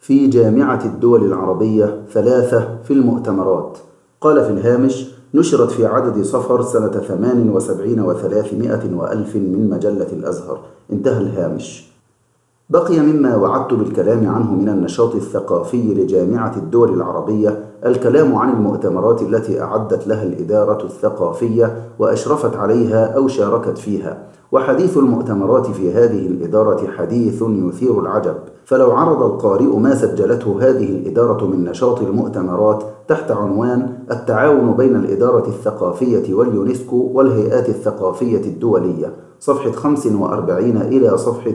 في جامعة الدول العربية 3 في المؤتمرات. قال في الهامش: نشرت في عدد صفر سنة 78 و300 وألف من مجلة الأزهر. انتهى الهامش. بقي مما وعدت بالكلام عنه من النشاط الثقافي لجامعة الدول العربية الكلام عن المؤتمرات التي أعدت لها الإدارة الثقافية وأشرفت عليها أو شاركت فيها. وحديث المؤتمرات في هذه الإدارة حديث يثير العجب، فلو عرض القارئ ما سجلته هذه الإدارة من نشاط المؤتمرات تحت عنوان التعاون بين الإدارة الثقافية واليونسكو والهيئات الثقافية الدولية، صفحة 45 إلى صفحة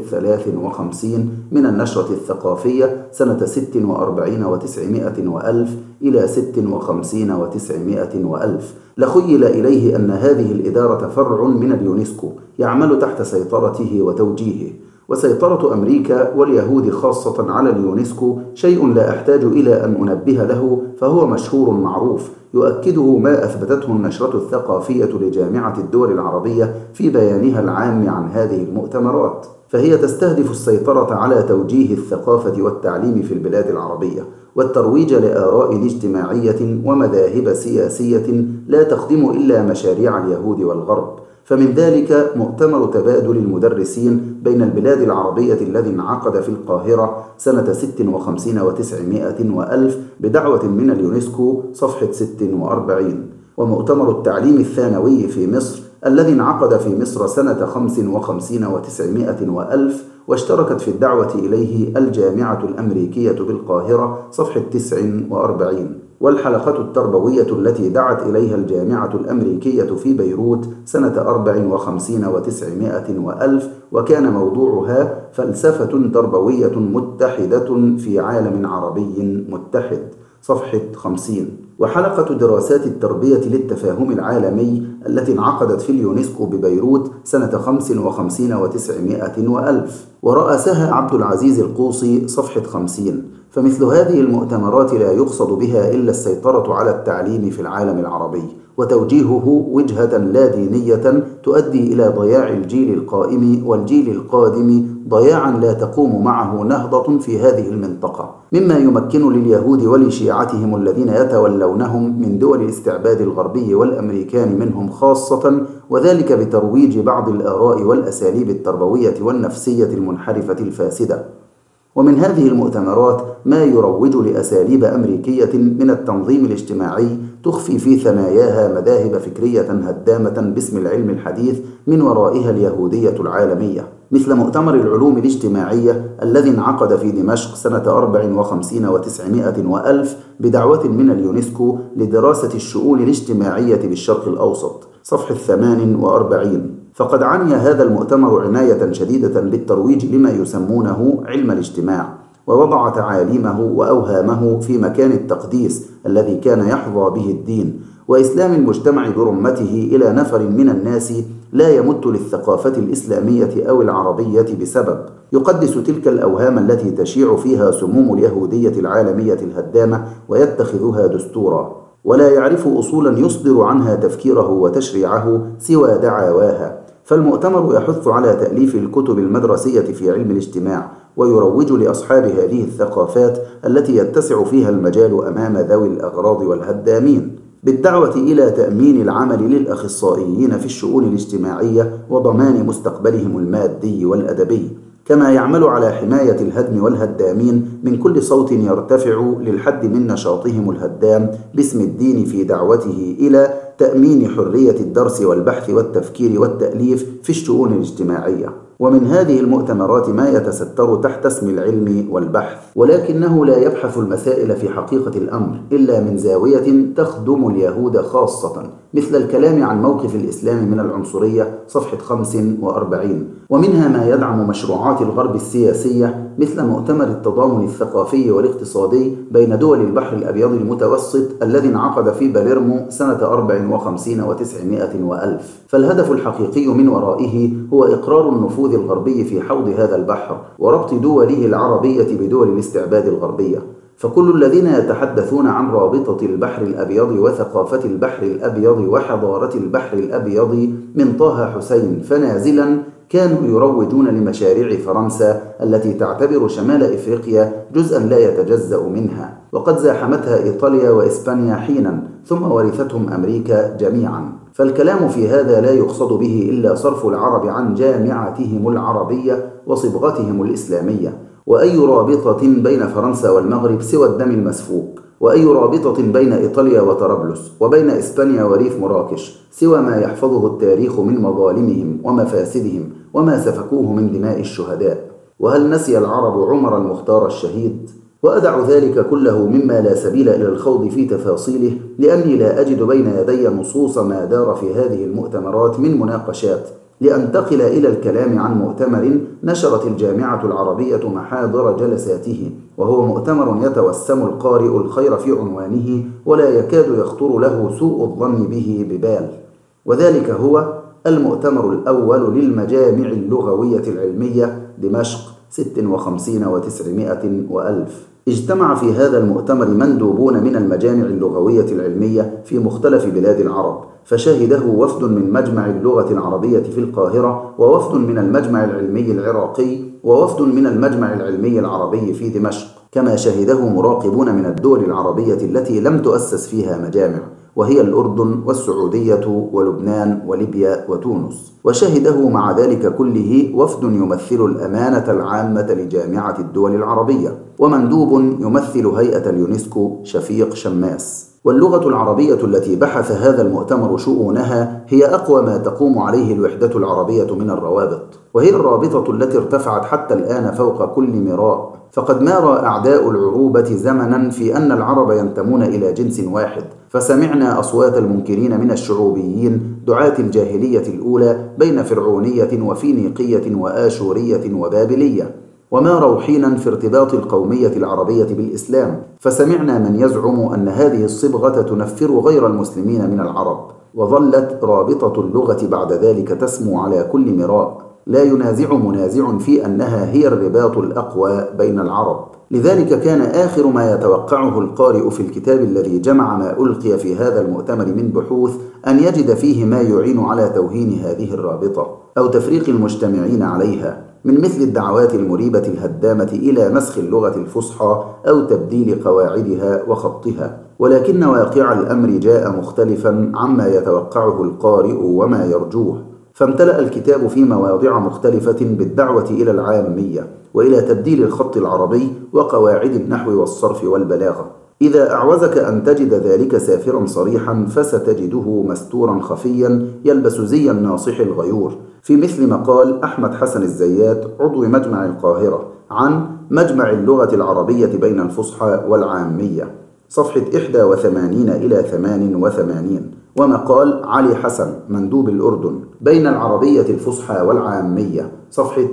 53 من النشرة الثقافية سنة 46 و900 وألف إلى 56 و900 وألف، لخيل إليه أن هذه الإدارة فرع من اليونسكو يعمل تحت سيطرته وتوجيهه. وسيطرة أمريكا واليهود خاصة على اليونسكو شيء لا أحتاج إلى أن أنبه له، فهو مشهور معروف، يؤكده ما أثبتته النشرة الثقافية لجامعة الدول العربية في بيانها العام عن هذه المؤتمرات. فهي تستهدف السيطرة على توجيه الثقافة والتعليم في البلاد العربية، والترويج لآراء اجتماعية ومذاهب سياسية لا تخدم إلا مشاريع اليهود والغرب. فمن ذلك مؤتمر تبادل المدرسين بين البلاد العربية الذي انعقد في القاهرة سنة 56 و900 وألف بدعوة من اليونسكو، صفحة 46. ومؤتمر التعليم الثانوي في مصر الذي انعقد في مصر سنة 55 و900 وألف، واشتركت في الدعوة إليه الجامعة الأمريكية بالقاهرة، صفحة 49. والحلقة التربوية التي دعت إليها الجامعة الأمريكية في بيروت سنة 54 و900 وألف، وكان موضوعها فلسفة تربوية متحدة في عالم عربي متحد، صفحة 50. وحلقة دراسات التربية للتفاهم العالمي التي انعقدت في اليونسكو ببيروت سنة 55 و900 وألف، ورأسها عبد العزيز القوصي، صفحة 50. فمثل هذه المؤتمرات لا يقصد بها إلا السيطرة على التعليم في العالم العربي وتوجيهه وجهة لا دينية تؤدي إلى ضياع الجيل القائم والجيل القادم ضياعا لا تقوم معه نهضة في هذه المنطقة، مما يمكن لليهود ولشيعتهم الذين يتولونهم من دول الاستعباد الغربي والأمريكان منهم خاصة، وذلك بترويج بعض الآراء والأساليب التربوية والنفسية المنحرفة الفاسدة. ومن هذه المؤتمرات ما يروج لأساليب أمريكية من التنظيم الاجتماعي تخفي في ثناياها مذاهب فكرية هدامة باسم العلم الحديث من ورائها اليهودية العالمية، مثل مؤتمر العلوم الاجتماعية الذي انعقد في دمشق سنة 54 و900 وألف بدعوة من اليونسكو لدراسة الشؤون الاجتماعية بالشرق الأوسط، صفحة 48. فقد عني هذا المؤتمر عناية شديدة بالترويج لما يسمونه علم الاجتماع، ووضع تعاليمه وأوهامه في مكان التقديس الذي كان يحظى به الدين، وإسلام المجتمع برمته إلى نفر من الناس لا يمت للثقافة الإسلامية أو العربية بسبب، يقدس تلك الأوهام التي تشيع فيها سموم اليهودية العالمية الهدامة ويتخذها دستورا، ولا يعرف أصولا يصدر عنها تفكيره وتشريعه سوى دعاواها. فالمؤتمر يحث على تأليف الكتب المدرسية في علم الاجتماع، ويروج لأصحاب هذه الثقافات التي يتسع فيها المجال أمام ذوي الأغراض والهدامين بالدعوة إلى تأمين العمل للأخصائيين في الشؤون الاجتماعية وضمان مستقبلهم المادي والأدبي، كما يعمل على حماية الهدم والهدامين من كل صوت يرتفع للحد من نشاطهم الهدام باسم الدين في دعوته إلى تأمين حرية الدرس والبحث والتفكير والتأليف في الشؤون الاجتماعية. ومن هذه المؤتمرات ما يتستر تحت اسم العلم والبحث، ولكنه لا يبحث المسائل في حقيقة الأمر إلا من زاوية تخدم اليهود خاصة، مثل الكلام عن موقف الإسلام من العنصرية، صفحة 45. ومنها ما يدعم مشروعات الغرب السياسية مثل مؤتمر التضامن الثقافي والاقتصادي بين دول البحر الأبيض المتوسط الذي انعقد في باليرمو سنة 54 و900 وألف. فالهدف الحقيقي من ورائه هو إقرار النفوذ الغربي في حوض هذا البحر وربط دوله العربية بدول الاستعباد الغربية. فكل الذين يتحدثون عن رابطة البحر الأبيض وثقافة البحر الأبيض وحضارة البحر الأبيض من طه حسين فنازلا كانوا يروجون لمشاريع فرنسا التي تعتبر شمال إفريقيا جزءا لا يتجزأ منها، وقد زاحمتها إيطاليا وإسبانيا حينا، ثم ورثتهم أمريكا جميعا. فالكلام في هذا لا يقصد به إلا صرف العرب عن جامعتهم العربية وصبغتهم الإسلامية، وأي رابطة بين فرنسا والمغرب سوى الدم المسفوك، وأي رابطة بين إيطاليا وطرابلس وبين إسبانيا وريف مراكش سوى ما يحفظه التاريخ من مظالمهم ومفاسدهم وما سفكوه من دماء الشهداء. وهل نسي العرب عمر المختار الشهيد؟ وأدع ذلك كله مما لا سبيل إلى الخوض في تفاصيله، لأني لا أجد بين يدي نصوص ما دار في هذه المؤتمرات من مناقشات، لأنتقل إلى الكلام عن مؤتمر نشرت الجامعة العربية محاضر جلساته، وهو مؤتمر يتوسم القارئ الخير في عنوانه ولا يكاد يخطر له سوء الظن به ببال، وذلك هو المؤتمر الأول للمجامع اللغوية العلمية دمشق 56 و900 وألف. اجتمع في هذا المؤتمر مندوبون من المجامع اللغوية العلمية في مختلف بلاد العرب، فشهده وفد من مجمع اللغة العربية في القاهرة، ووفد من المجمع العلمي العراقي، ووفد من المجمع العلمي العربي في دمشق، كما شهده مراقبون من الدول العربية التي لم تؤسس فيها مجامع، وهي الأردن والسعودية ولبنان وليبيا وتونس. وشهده مع ذلك كله وفد يمثل الأمانة العامة لجامعة الدول العربية، ومندوب يمثل هيئة اليونسكو شفيق شماس. واللغة العربية التي بحث هذا المؤتمر شؤونها هي أقوى ما تقوم عليه الوحدة العربية من الروابط، وهي الرابطة التي ارتفعت حتى الآن فوق كل مراء، فقد مارى أعداء العروبة زمنا في أن العرب ينتمون إلى جنس واحد، فسمعنا أصوات المنكرين من الشعوبيين دعاة الجاهلية الأولى بين فرعونية وفينيقية وآشورية وبابلية، وماروا حينا في ارتباط القومية العربية بالإسلام، فسمعنا من يزعم أن هذه الصبغة تنفر غير المسلمين من العرب، وظلت رابطة اللغة بعد ذلك تسمو على كل مراء، لا ينازع منازع في أنها هي الرباط الأقوى بين العرب. لذلك كان آخر ما يتوقعه القارئ في الكتاب الذي جمع ما ألقي في هذا المؤتمر من بحوث أن يجد فيه ما يعين على توهين هذه الرابطة أو تفريق المجتمعين عليها، من مثل الدعوات المريبة الهدامة إلى نسخ اللغة الفصحى أو تبديل قواعدها وخطها. ولكن واقع الأمر جاء مختلفا عما يتوقعه القارئ وما يرجوه، فامتلأ الكتاب في مواضع مختلفة بالدعوة إلى العامية وإلى تبديل الخط العربي وقواعد النحو والصرف والبلاغة. إذا أعوزك أن تجد ذلك سافرا صريحا فستجده مستورا خفيا يلبس زي الناصح الغيور، في مثل مقال أحمد حسن الزيات عضو مجمع القاهرة عن مجمع اللغة العربية بين الفصحى والعامية، صفحة 81 إلى 88، ومقال علي حسن مندوب الأردن بين العربية الفصحى والعامية، صفحة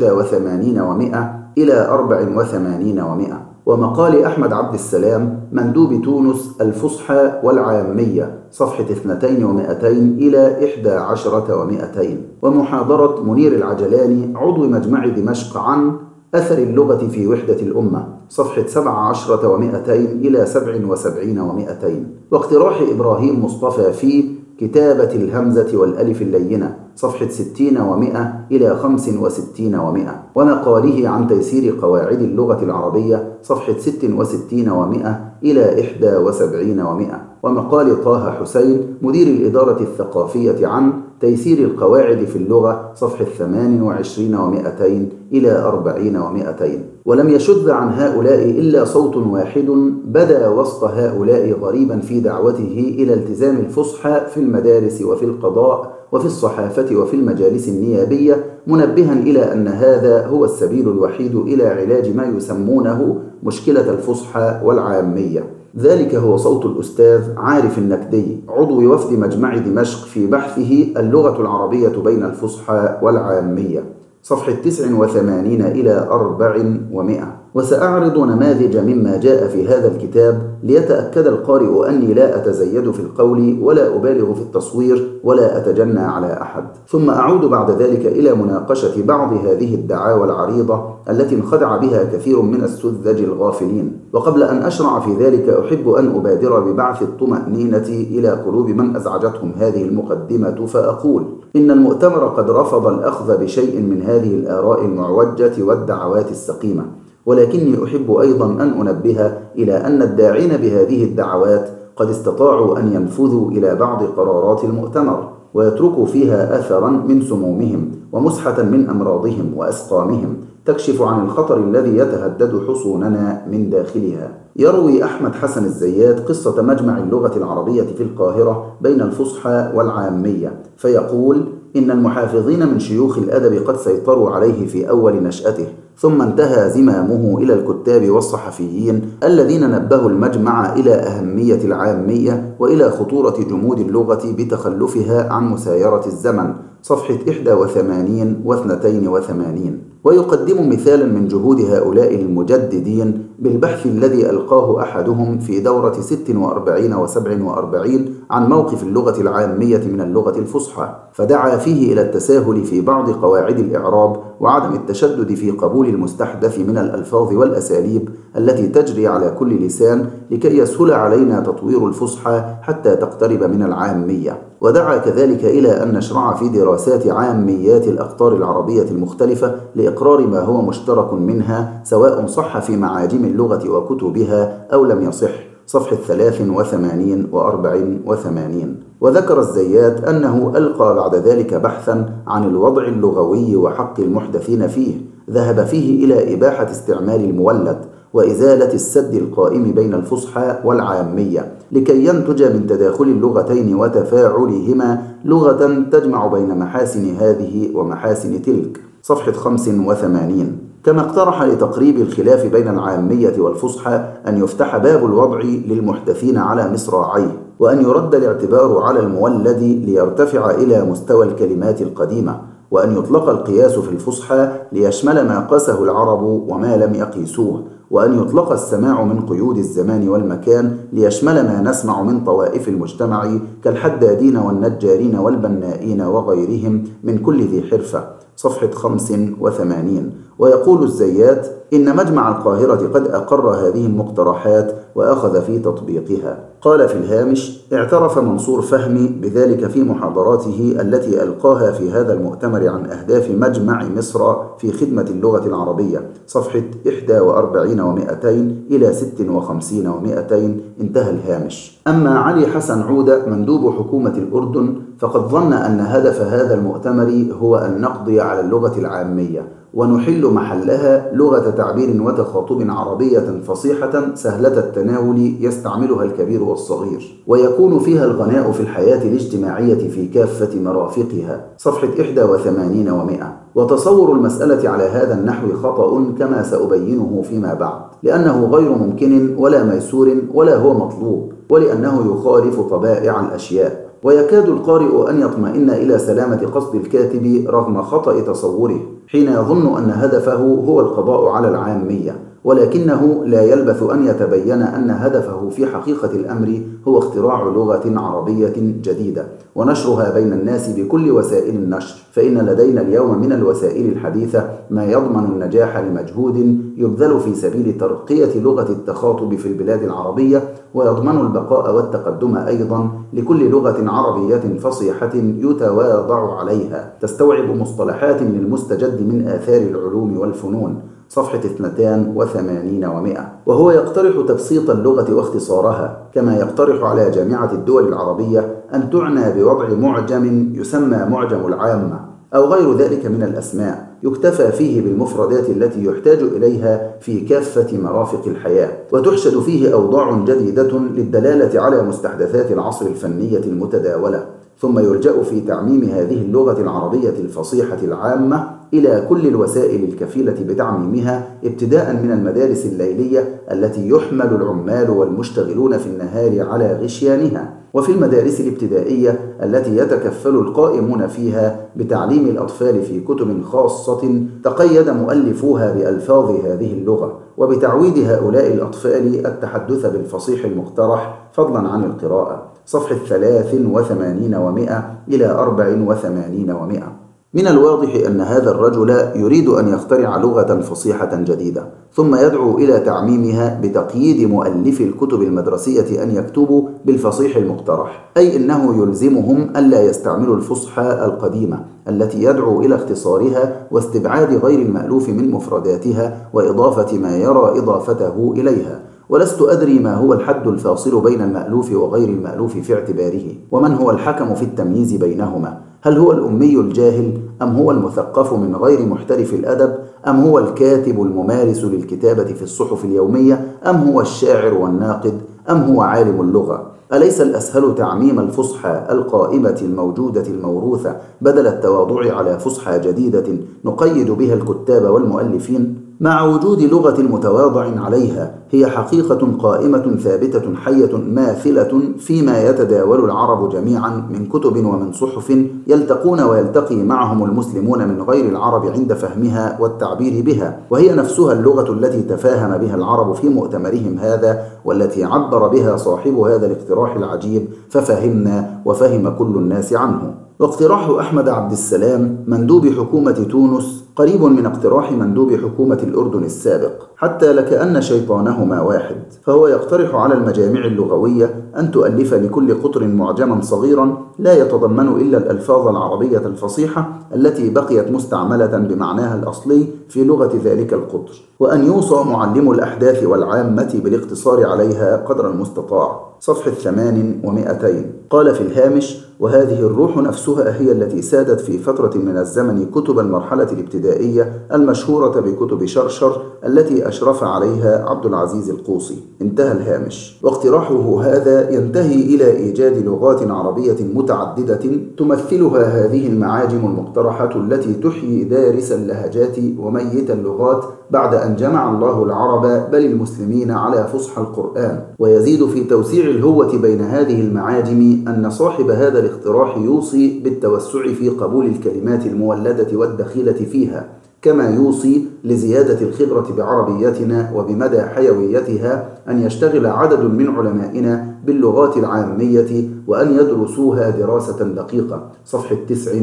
81 و100 إلى 84 و100، ومقال أحمد عبد السلام مندوب تونس الفصحى والعامية، صفحة 200 و200 إلى 11 و200، ومحاضرة منير العجلاني عضو مجمع دمشق عن أثر اللغة في وحدة الأمة، صفحة 17 و200 إلى 77 و200، واقتراح إبراهيم مصطفى في كتابة الهمزة والألف اللينة، صفحة 60 و100 إلى 65 و100، ومقاله عن تيسير قواعد اللغة العربية، صفحة 66 و100 إلى 71 و100، ومقال طه حسين مدير الإدارة الثقافية عن تيسير القواعد في اللغة، صفحة 28 و200 إلى 40 و200. ولم يشذ عن هؤلاء إلا صوت واحد بدا وسط هؤلاء غريبا في دعوته إلى التزام الفصحى في المدارس وفي القضاء وفي الصحافة وفي المجالس النيابية، منبها إلى أن هذا هو السبيل الوحيد إلى علاج ما يسمونه مشكلة الفصحى والعامية. ذلك هو صوت الأستاذ عارف النكدي عضو وفد مجمع دمشق في بحثه اللغة العربية بين الفصحى والعامية، صفحة 89 إلى 400. وسأعرض نماذج مما جاء في هذا الكتاب ليتأكد القارئ أني لا أتزيد في القول ولا أبالغ في التصوير ولا أتجنى على أحد. ثم أعود بعد ذلك إلى مناقشة بعض هذه الدعاوى العريضة التي انخدع بها كثير من السذج الغافلين. وقبل أن أشرع في ذلك أحب أن أبادر ببعث الطمأنينة إلى قلوب من أزعجتهم هذه المقدمة، فأقول إن المؤتمر قد رفض الأخذ بشيء من هذه الآراء المعوجة والدعوات السقيمة، ولكني أحب أيضا أن أنبه إلى أن الداعين بهذه الدعوات قد استطاعوا أن ينفذوا إلى بعض قرارات المؤتمر ويتركوا فيها أثرا من سمومهم ومسحة من أمراضهم وأسقامهم تكشف عن الخطر الذي يتهدد حصوننا من داخلها. يروي أحمد حسن الزيات قصة مجمع اللغة العربية في القاهرة بين الفصحى والعامية، فيقول إن المحافظين من شيوخ الأدب قد سيطروا عليه في أول نشأته، ثم انتهى زمامه إلى الكتاب والصحفيين الذين نبهوا المجمع إلى أهمية العامية وإلى خطورة جمود اللغة بتخلفها عن مسايرة الزمن، صفحة 81 و82. ويقدم مثالا من جهود هؤلاء المجددين بالبحث الذي ألقاه أحدهم في دورة 46 و47 عن موقف اللغة العامية من اللغة الفصحى، فدعا فيه إلى التساهل في بعض قواعد الإعراب وعدم التشدد في قبول المستحدث من الألفاظ والأساليب التي تجري على كل لسان لكي يسهل علينا تطوير الفصحى حتى تقترب من العامية. ودعا كذلك إلى أن نشرع في دراسات عاميات الأقطار العربية المختلفة لإقرار ما هو مشترك منها سواء صح في معاجم اللغة وكتبها أو لم يصح، صفحة 83 و84. وذكر الزيات أنه ألقى بعد ذلك بحثا عن الوضع اللغوي وحق المحدثين فيه، ذهب فيه إلى إباحة استعمال المولد وإزالة السد القائم بين الفصحى والعامية لكي ينتج من تداخل اللغتين وتفاعلهما لغة تجمع بين محاسن هذه ومحاسن تلك، صفحة 85. كما اقترح لتقريب الخلاف بين العامية والفصحى أن يفتح باب الوضع للمحدثين على مصراعيه، وأن يرد الاعتبار على المولد ليرتفع إلى مستوى الكلمات القديمة، وأن يطلق القياس في الفصحى ليشمل ما قاسه العرب وما لم يقيسوه، وأن يطلق السماع من قيود الزمان والمكان ليشمل ما نسمع من طوائف المجتمع كالحدادين والنجارين والبنائين وغيرهم من كل ذي حرفة، صفحة 85. ويقول الزيات إن مجمع القاهرة قد أقر هذه المقترحات وأخذ في تطبيقها. قال في الهامش: اعترف منصور فهمي بذلك في محاضراته التي ألقاها في هذا المؤتمر عن أهداف مجمع مصر في خدمة اللغة العربية، صفحة 41 و200 إلى 56 و200، انتهى الهامش. أما علي حسن عودة مندوب حكومة الأردن فقد ظن أن هدف هذا المؤتمر هو أن نقضي على اللغة العامية ونحل محلها لغة تعبير وتخاطب عربية فصيحة سهلة التناول يستعملها الكبير والصغير، ويكون فيها الغناء في الحياة الاجتماعية في كافة مرافقها، صفحة 81 و100. وتصور المسألة على هذا النحو خطأ كما سأبينه فيما بعد، لأنه غير ممكن ولا ميسور ولا هو مطلوب، ولأنه يخالف طبائع الأشياء. ويكاد القارئ أن يطمئن إلى سلامة قصد الكاتب رغم خطأ تصوره حين يظن أن هدفه هو القضاء على العامية، ولكنه لا يلبث أن يتبين أن هدفه في حقيقة الأمر هو اختراع لغة عربية جديدة ونشرها بين الناس بكل وسائل النشر، فإن لدينا اليوم من الوسائل الحديثة ما يضمن النجاح لمجهود يبذل في سبيل ترقية لغة التخاطب في البلاد العربية، ويضمن البقاء والتقدم أيضا لكل لغة عربية فصيحة يتواضع عليها تستوعب مصطلحات من المستجد من آثار العلوم والفنون، صفحة 82 و100. وهو يقترح تبسيط اللغة واختصارها، كما يقترح على جامعة الدول العربية أن تعنى بوضع معجم يسمى معجم العامة أو غير ذلك من الأسماء يكتفى فيه بالمفردات التي يحتاج إليها في كافة مرافق الحياة، وتحشد فيه أوضاع جديدة للدلالة على مستحدثات العصر الفنية المتداولة، ثم يلجأ في تعميم هذه اللغة العربية الفصيحة العامة إلى كل الوسائل الكفيلة بتعميمها، ابتداء من المدارس الليلية التي يحمل العمال والمشتغلون في النهار على غشيانها، وفي المدارس الابتدائية التي يتكفل القائمون فيها بتعليم الأطفال في كتب خاصة تقيد مؤلفوها بألفاظ هذه اللغة وبتعويد هؤلاء الأطفال التحدث بالفصيح المقترح فضلا عن القراءة. صفحة 83 و100 إلى 84 و100. من الواضح أن هذا الرجل يريد أن يخترع لغة فصيحة جديدة، ثم يدعو إلى تعميمها بتقييد مؤلفي الكتب المدرسية أن يكتبوا بالفصيح المقترح، أي إنه يلزمهم ألا يستعملوا الفصحى القديمة التي يدعو إلى اختصارها واستبعاد غير المألوف من مفرداتها وإضافة ما يرى إضافته إليها. ولست أدري ما هو الحد الفاصل بين المألوف وغير المألوف في اعتباره، ومن هو الحكم في التمييز بينهما. هل هو الأمي الجاهل، أم هو المثقف من غير محترف الأدب، أم هو الكاتب الممارس للكتابة في الصحف اليومية، أم هو الشاعر والناقد، أم هو عالم اللغة؟ أليس الأسهل تعميم الفصحى القائمة الموجودة الموروثة بدل التواضع على فصحى جديدة نقيد بها الكتاب والمؤلفين؟ مع وجود لغة متواضع عليها، هي حقيقة قائمة ثابتة حية ماثلة فيما يتداول العرب جميعا من كتب ومن صحف يلتقون ويلتقي معهم المسلمون من غير العرب عند فهمها والتعبير بها، وهي نفسها اللغة التي تفاهم بها العرب في مؤتمرهم هذا، والتي عبر بها صاحب هذا الاقتراح العجيب ففهمنا وفهم كل الناس عنه. واقتراح أحمد عبد السلام مندوب حكومة تونس قريب من اقتراح مندوب حكومة الأردن السابق، حتى لكأن شيطانهما واحد، فهو يقترح على المجامع اللغوية أن تؤلف لكل قطر معجما صغيرا لا يتضمن إلا الألفاظ العربية الفصيحة التي بقيت مستعملة بمعناها الأصلي في لغة ذلك القطر، وأن يوصى معلم الأحداث والعامة بالاقتصار عليها قدر المستطاع. صفحة 800. قال في الهامش: وهذه الروح نفسها هي التي سادت في فترة من الزمن كتب المرحلة الابتدائية المشهورة بكتب شرشر التي أشرف عليها عبد العزيز القوصي. انتهى الهامش. واقتراحه هذا ينتهي إلى إيجاد لغات عربية متعددة تمثلها هذه المعاجم المقترحة التي تحيي دارس اللهجات وميت اللغات بعد أن جمع الله العرب بل المسلمين على فصحى القرآن. ويزيد في توسيع الهوة بين هذه المعاجم أن صاحب هذا الاقتراح يوصي بالتوسع في قبول الكلمات المولدة والدخيلة فيها، كما يوصي لزيادة الخبرة بعربيتنا وبمدى حيويتها أن يشتغل عدد من علمائنا باللغات العامية وأن يدرسوها دراسة دقيقة. صفحة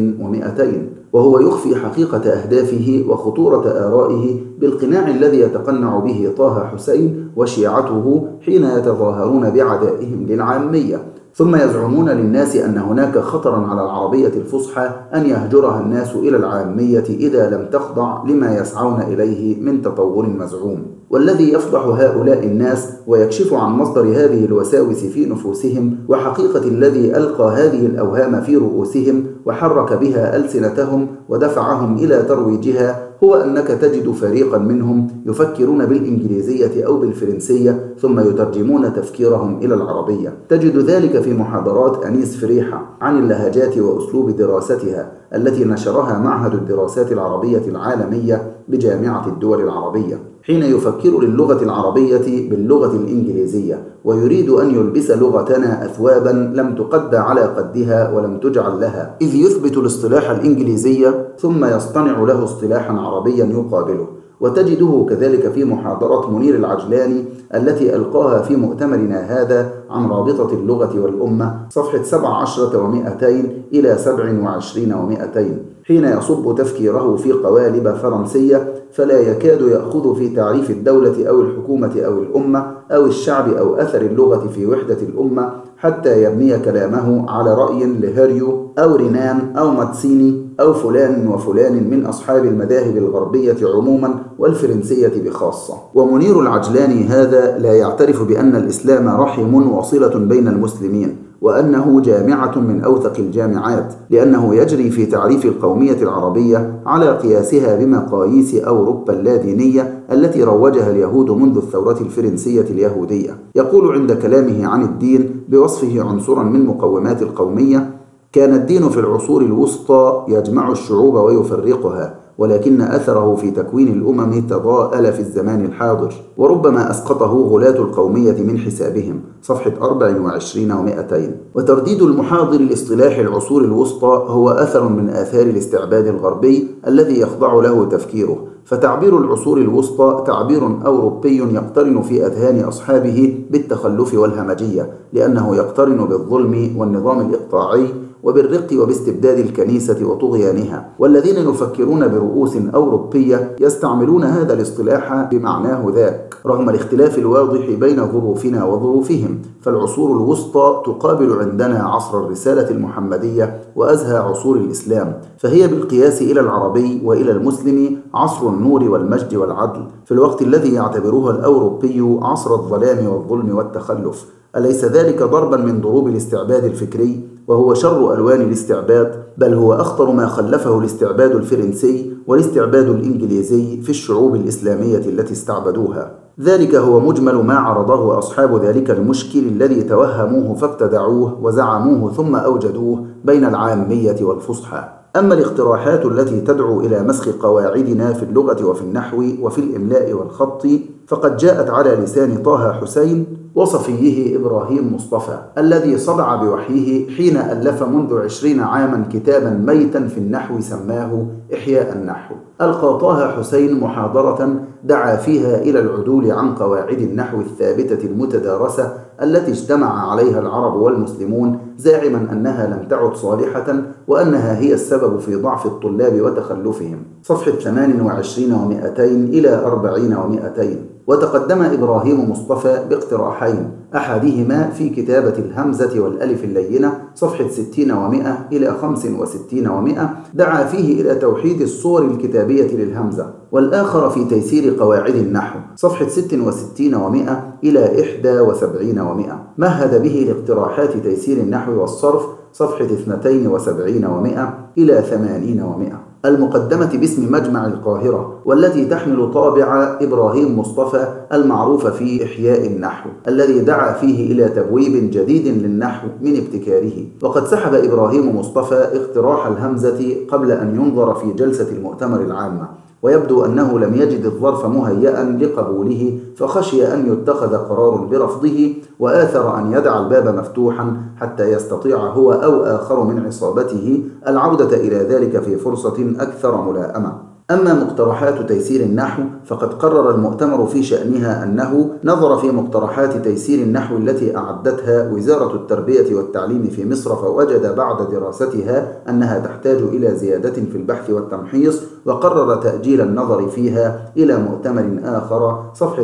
900. وهو يخفي حقيقة أهدافه وخطورة آرائه بالقناع الذي يتقنع به طه حسين وشيعته حين يتظاهرون بعدائهم للعامية، ثم يزعمون للناس أن هناك خطرا على العربية الفصحى أن يهجرها الناس إلى العامية إذا لم تخضع لما يسعون إليه من تطور مزعوم. والذي يفضح هؤلاء الناس ويكشف عن مصدر هذه الوساوس في نفوسهم وحقيقة الذي ألقى هذه الأوهام في رؤوسهم وحرك بها ألسنتهم ودفعهم إلى ترويجها هو أنك تجد فريقا منهم يفكرون بالإنجليزية أو بالفرنسية ثم يترجمون تفكيرهم إلى العربية. تجد ذلك في محاضرات أنيس فريحة عن اللهجات وأسلوب دراستها التي نشرها معهد الدراسات العربية العالمية بجامعة الدول العربية، حين يفكر للغة العربية باللغة الإنجليزية ويريد أن يلبس لغتنا أثوابا لم تقد على قدها ولم تجعل لها، إذ يثبت الاصطلاح الإنجليزي ثم يصطنع له اصطلاحا عربيا يقابله. وتجده كذلك في محاضرة منير العجلاني التي ألقاها في مؤتمرنا هذا عن رابطة اللغة والأمة، صفحة 17 و200 إلى 27 و200، حين يصب تفكيره في قوالب فرنسية فلا يكاد يأخذ في تعريف الدولة أو الحكومة أو الأمة أو الشعب أو أثر اللغة في وحدة الأمة حتى يبني كلامه على رأي لهيريو أو رينان أو ماتسيني أو فلان وفلان من أصحاب المذاهب الغربية عموما والفرنسية بخاصة. ومنير العجلاني هذا لا يعترف بأن الإسلام رحم وصلة بين المسلمين وأنه جامعة من أوثق الجامعات، لأنه يجري في تعريف القومية العربية على قياسها بمقاييس أوروبا اللادينية التي روجها اليهود منذ الثورة الفرنسية اليهودية. يقول عند كلامه عن الدين بوصفه عنصرا من مقومات القومية: كان الدين في العصور الوسطى يجمع الشعوب ويفرقها، ولكن أثره في تكوين الأمم تضاءل في الزمان الحاضر، وربما أسقطه غلاة القومية من حسابهم. صفحة 24 و200. وترديد المحاضر لاصطلاح العصور الوسطى هو أثر من آثار الاستعباد الغربي الذي يخضع له تفكيره، فتعبير العصور الوسطى تعبير أوروبي يقترن في أذهان أصحابه بالتخلف والهمجية، لأنه يقترن بالظلم والنظام الإقطاعي وبالرق وباستبداد الكنيسة وطغيانها، والذين يفكرون برؤوس أوروبية يستعملون هذا الاصطلاح بمعناه ذاك رغم الاختلاف الواضح بين ظروفنا وظروفهم. فالعصور الوسطى تقابل عندنا عصر الرسالة المحمدية وأزهى عصور الإسلام، فهي بالقياس إلى العربي وإلى المسلم عصر النور والمجد والعدل، في الوقت الذي يعتبرها الأوروبي عصر الظلام والظلم والتخلف. أليس ذلك ضربا من ضروب الاستعباد الفكري؟ وهو شر ألوان الاستعباد، بل هو أخطر ما خلفه الاستعباد الفرنسي والاستعباد الإنجليزي في الشعوب الإسلامية التي استعبدوها. ذلك هو مجمل ما عرضه أصحاب ذلك المشكل الذي توهموه فابتدعوه وزعموه ثم أوجدوه بين العامية والفصحى. أما الاقتراحات التي تدعو إلى مسخ قواعدنا في اللغة وفي النحو وفي الإملاء والخط فقد جاءت على لسان طه حسين وصفيه إبراهيم مصطفى الذي صدع بوحيه حين ألف منذ 20 عاما كتابا ميتا في النحو سماه إحياء النحو. ألقى طه حسين محاضرة دعا فيها إلى العدول عن قواعد النحو الثابتة المتدارسة التي اجتمع عليها العرب والمسلمون، زاعما أنها لم تعد صالحة وأنها هي السبب في ضعف الطلاب وتخلفهم. صفحة 28 و200 إلى 40 و200. وتقدم إبراهيم مصطفى باقتراحين، أحدهما في كتابة الهمزة والألف اللينة صفحة 60 و100 إلى 65 و100 دعا فيه إلى توحيد الصور الكتابية للهمزة، والآخر في تيسير قواعد النحو صفحة 66 و100 إلى 71 و100 مهد به لاقتراحات تيسير النحو والصرف صفحة 72 و100 إلى 80 و100. المقدمة باسم مجمع القاهرة، والتي تحمل طابع إبراهيم مصطفى المعروف في إحياء النحو، الذي دعا فيه إلى تبويب جديد للنحو من ابتكاره. وقد سحب إبراهيم مصطفى اقتراح الهمزة قبل أن ينظر في جلسة المؤتمر العامة، ويبدو أنه لم يجد الظرف مهيئا لقبوله فخشي أن يتخذ قرار برفضه، وآثر أن يدع الباب مفتوحا حتى يستطيع هو أو آخر من عصابته العودة إلى ذلك في فرصة أكثر ملائمة. أما مقترحات تيسير النحو فقد قرر المؤتمر في شأنها أنه نظر في مقترحات تيسير النحو التي أعدتها وزارة التربية والتعليم في مصر، فوجد بعد دراستها أنها تحتاج إلى زيادة في البحث والتمحيص، وقرر تأجيل النظر فيها إلى مؤتمر آخر صفحة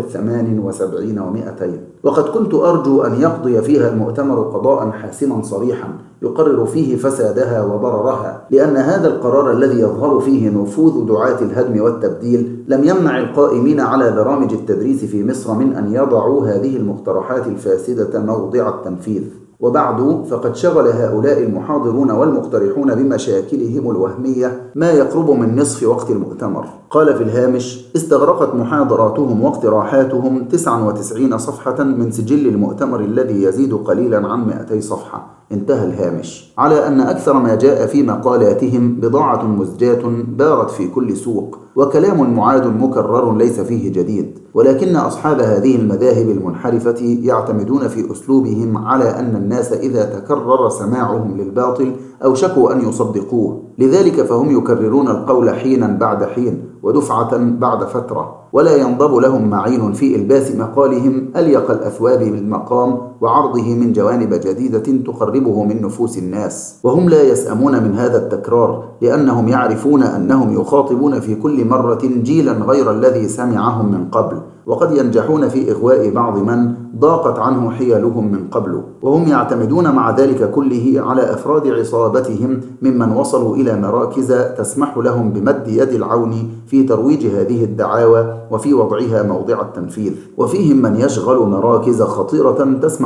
78 و200. وقد كنت أرجو أن يقضي فيها المؤتمر قضاء حاسما صريحا يقرر فيه فسادها وضررها، لأن هذا القرار الذي يظهر فيه نفوذ دعاة الهدم والتبديل لم يمنع القائمين على برامج التدريس في مصر من أن يضعوا هذه المقترحات الفاسدة موضع التنفيذ. وبعد فقد شغل هؤلاء المحاضرون والمقترحون بمشاكلهم الوهمية ما يقرب من نصف وقت المؤتمر. قال في الهامش: استغرقت محاضراتهم واقتراحاتهم 99 صفحة من سجل المؤتمر الذي يزيد قليلا عن 200 صفحة. انتهى الهامش. على أن أكثر ما جاء في مقالاتهم بضاعة مزجاة بارت في كل سوق، وكلام معاد مكرر ليس فيه جديد، ولكن أصحاب هذه المذاهب المنحرفة يعتمدون في أسلوبهم على أن الناس إذا تكرر سماعهم للباطل أوشكوا أن يصدقوه، لذلك فهم يكررون القول حينا بعد حين ودفعة بعد فترة، ولا ينضب لهم معين في إلباس مقالهم أليق الأثواب بالمقام وعرضه من جوانب جديدة تقربه من نفوس الناس. وهم لا يسأمون من هذا التكرار، لأنهم يعرفون أنهم يخاطبون في كل مرة جيلا غير الذي سمعهم من قبل، وقد ينجحون في إغواء بعض من ضاقت عنه حيلهم من قبل، وهم يعتمدون مع ذلك كله على أفراد عصابتهم ممن وصلوا إلى مراكز تسمح لهم بمد يد العون في ترويج هذه الدعاوى وفي وضعها موضع التنفيذ. وفيهم من يشغل مراكز خطيرة تسمح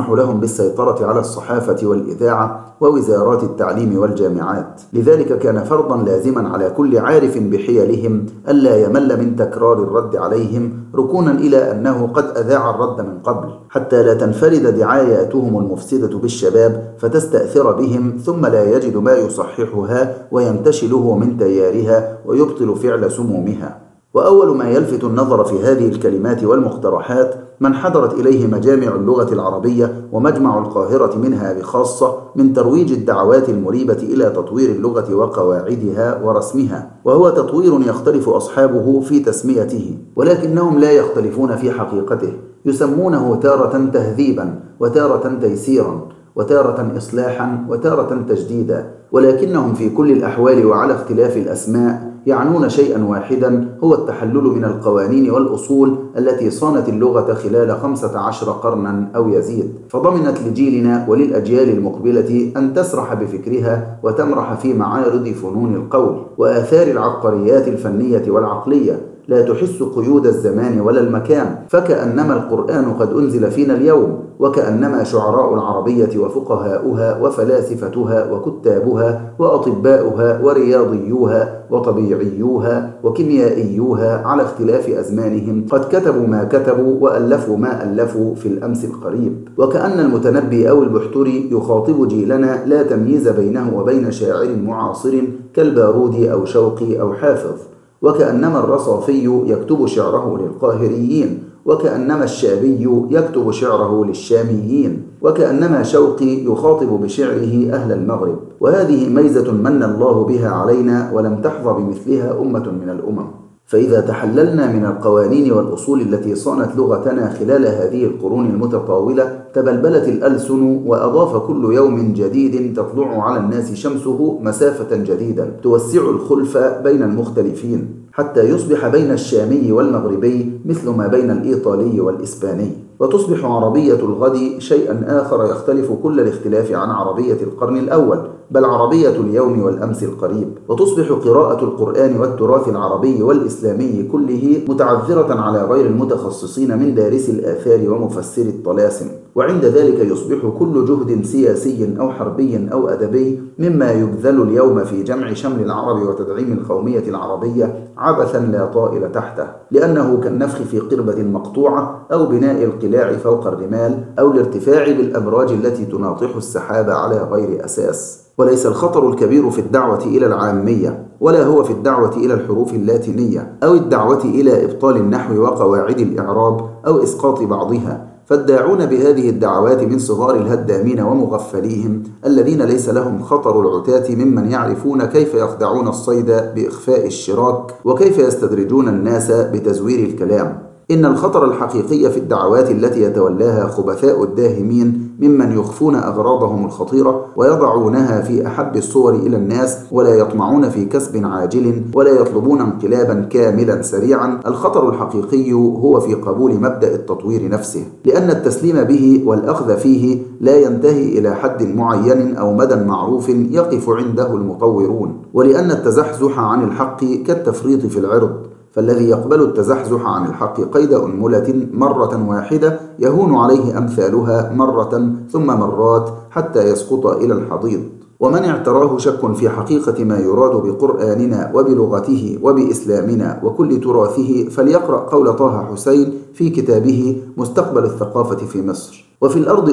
تسمح لهم بالسيطرة على الصحافة والإذاعة ووزارات التعليم والجامعات. لذلك كان فرضا لازما على كل عارف بحيلهم ألا يمل من تكرار الرد عليهم، ركونا إلى أنه قد أذاع الرد من قبل، حتى لا تنفرد دعاياتهم المفسدة بالشباب فتستأثر بهم ثم لا يجد ما يصححها وينتشله من تيارها ويبطل فعل سمومها. وأول ما يلفت النظر في هذه الكلمات والمقترحات من حضرت إليه مجامع اللغة العربية ومجمع القاهرة منها بخاصة من ترويج الدعوات المريبة إلى تطوير اللغة وقواعدها ورسمها، وهو تطوير يختلف أصحابه في تسميته، ولكنهم لا يختلفون في حقيقته، يسمونه تارة تهذيبا وتارة تيسيرا وتارة إصلاحا وتارة تجديدا، ولكنهم في كل الأحوال وعلى اختلاف الأسماء يعنون شيئا واحدا، هو التحلل من القوانين والأصول التي صانت اللغة خلال 15 قرنا أو يزيد، فضمنت لجيلنا وللأجيال المقبلة أن تسرح بفكرها وتمرح في معارض فنون القول وآثار العبقريات الفنية والعقلية، لا تحس قيود الزمان ولا المكان، فكأنما القرآن قد أنزل فينا اليوم، وكأنما شعراء العربية وفقهاؤها وفلاسفتها وكتابها وأطباؤها ورياضيوها وطبيعيوها وكيميائيوها على اختلاف أزمانهم قد كتبوا ما كتبوا وألفوا ما ألفوا في الأمس القريب، وكأن المتنبي أو البحتري يخاطب جيلنا لا تمييز بينه وبين شاعر معاصر كالبارودي أو شوقي أو حافظ، وكأنما الرصافي يكتب شعره للقاهريين، وكأنما الشابي يكتب شعره للشاميين، وكأنما شوقي يخاطب بشعره أهل المغرب. وهذه ميزة من الله بها علينا ولم تحظى بمثلها أمة من الأمم. فإذا تحللنا من القوانين والأصول التي صانت لغتنا خلال هذه القرون المتطاولة تبلبلت الألسن، وأضاف كل يوم جديد تطلع على الناس شمسه مسافة جديدة توسع الخلف بين المختلفين، حتى يصبح بين الشامي والمغربي مثل ما بين الإيطالي والإسباني، وتصبح عربية الغد شيئا آخر يختلف كل الاختلاف عن عربية القرن الأول، بل عربية اليوم والأمس القريب، وتصبح قراءة القرآن والتراث العربي والإسلامي كله متعذرة على غير المتخصصين من دارسي الآثار ومفسري الطلاسم، وعند ذلك يصبح كل جهد سياسي أو حربي أو أدبي مما يبذل اليوم في جمع شمل العرب وتدعيم القومية العربية عبثا لا طائل تحته، لأنه كالنفخ في قربة مقطوعة أو بناء القلاع فوق الرمال أو الارتفاع بالأبراج التي تناطح السحاب على غير أساس. وليس الخطر الكبير في الدعوة إلى العامية، ولا هو في الدعوة إلى الحروف اللاتينية أو الدعوة إلى إبطال النحو وقواعد الإعراب أو إسقاط بعضها، فالداعون بهذه الدعوات من صغار الهدامين ومغفليهم الذين ليس لهم خطر العتاة ممن يعرفون كيف يخدعون الصيد بإخفاء الشراك وكيف يستدرجون الناس بتزوير الكلام. إن الخطر الحقيقي في الدعوات التي يتولاها خبثاء الداهمين ممن يخفون أغراضهم الخطيرة ويضعونها في أحب الصور إلى الناس، ولا يطمعون في كسب عاجل ولا يطلبون انقلابا كاملا سريعا. الخطر الحقيقي هو في قبول مبدأ التطوير نفسه، لأن التسليم به والأخذ فيه لا ينتهي إلى حد معين أو مدى معروف يقف عنده المطورون، ولأن التزحزح عن الحق كالتفريط في العرض، فالذي يقبل التزحزح عن الحق قيد أنملة مرة واحدة يهون عليه أمثالها مرة ثم مرات حتى يسقط إلى الحضيض. ومن اعتراه شك في حقيقة ما يراد بقرآننا وبلغته وبإسلامنا وكل تراثه فليقرأ قول طه حسين في كتابه مستقبل الثقافة في مصر: وفي الأرض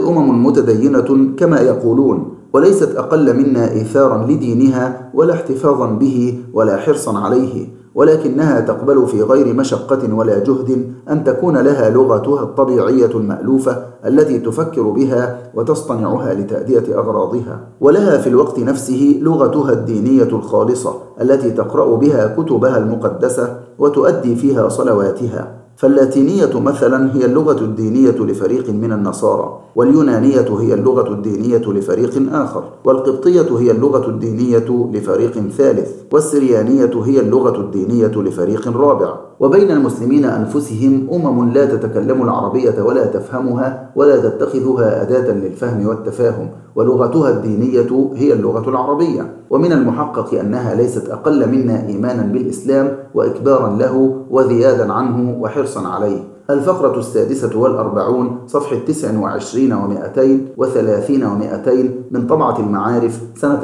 متدينة كما يقولون، وليست أقل منا إيثارا لدينها ولا احتفاظا به ولا حرصا عليه، ولكنها تقبل في غير مشقة ولا جهد أن تكون لها لغتها الطبيعية المألوفة التي تفكر بها وتصطنعها لتأدية أغراضها، ولها في الوقت نفسه لغتها الدينية الخالصة التي تقرأ بها كتبها المقدسة وتؤدي فيها صلواتها. فاللاتينية مثلا هي اللغة الدينية لفريق من النصارى، واليونانية هي اللغة الدينية لفريق آخر، والقبطية هي اللغة الدينية لفريق ثالث، والسريانية هي اللغة الدينية لفريق رابع. وبين المسلمين أنفسهم لا تتكلم العربية ولا تفهمها ولا تتخذها أداة للفهم والتفاهم، ولغتها الدينية هي اللغة العربية. ومن المحقق أنها ليست أقل منا إيمانا بالإسلام وإكبارا له وذيادا عنه وحرصا عليه، الفقرة 46 صفحة 29 و230 و200 من طبعة المعارف سنة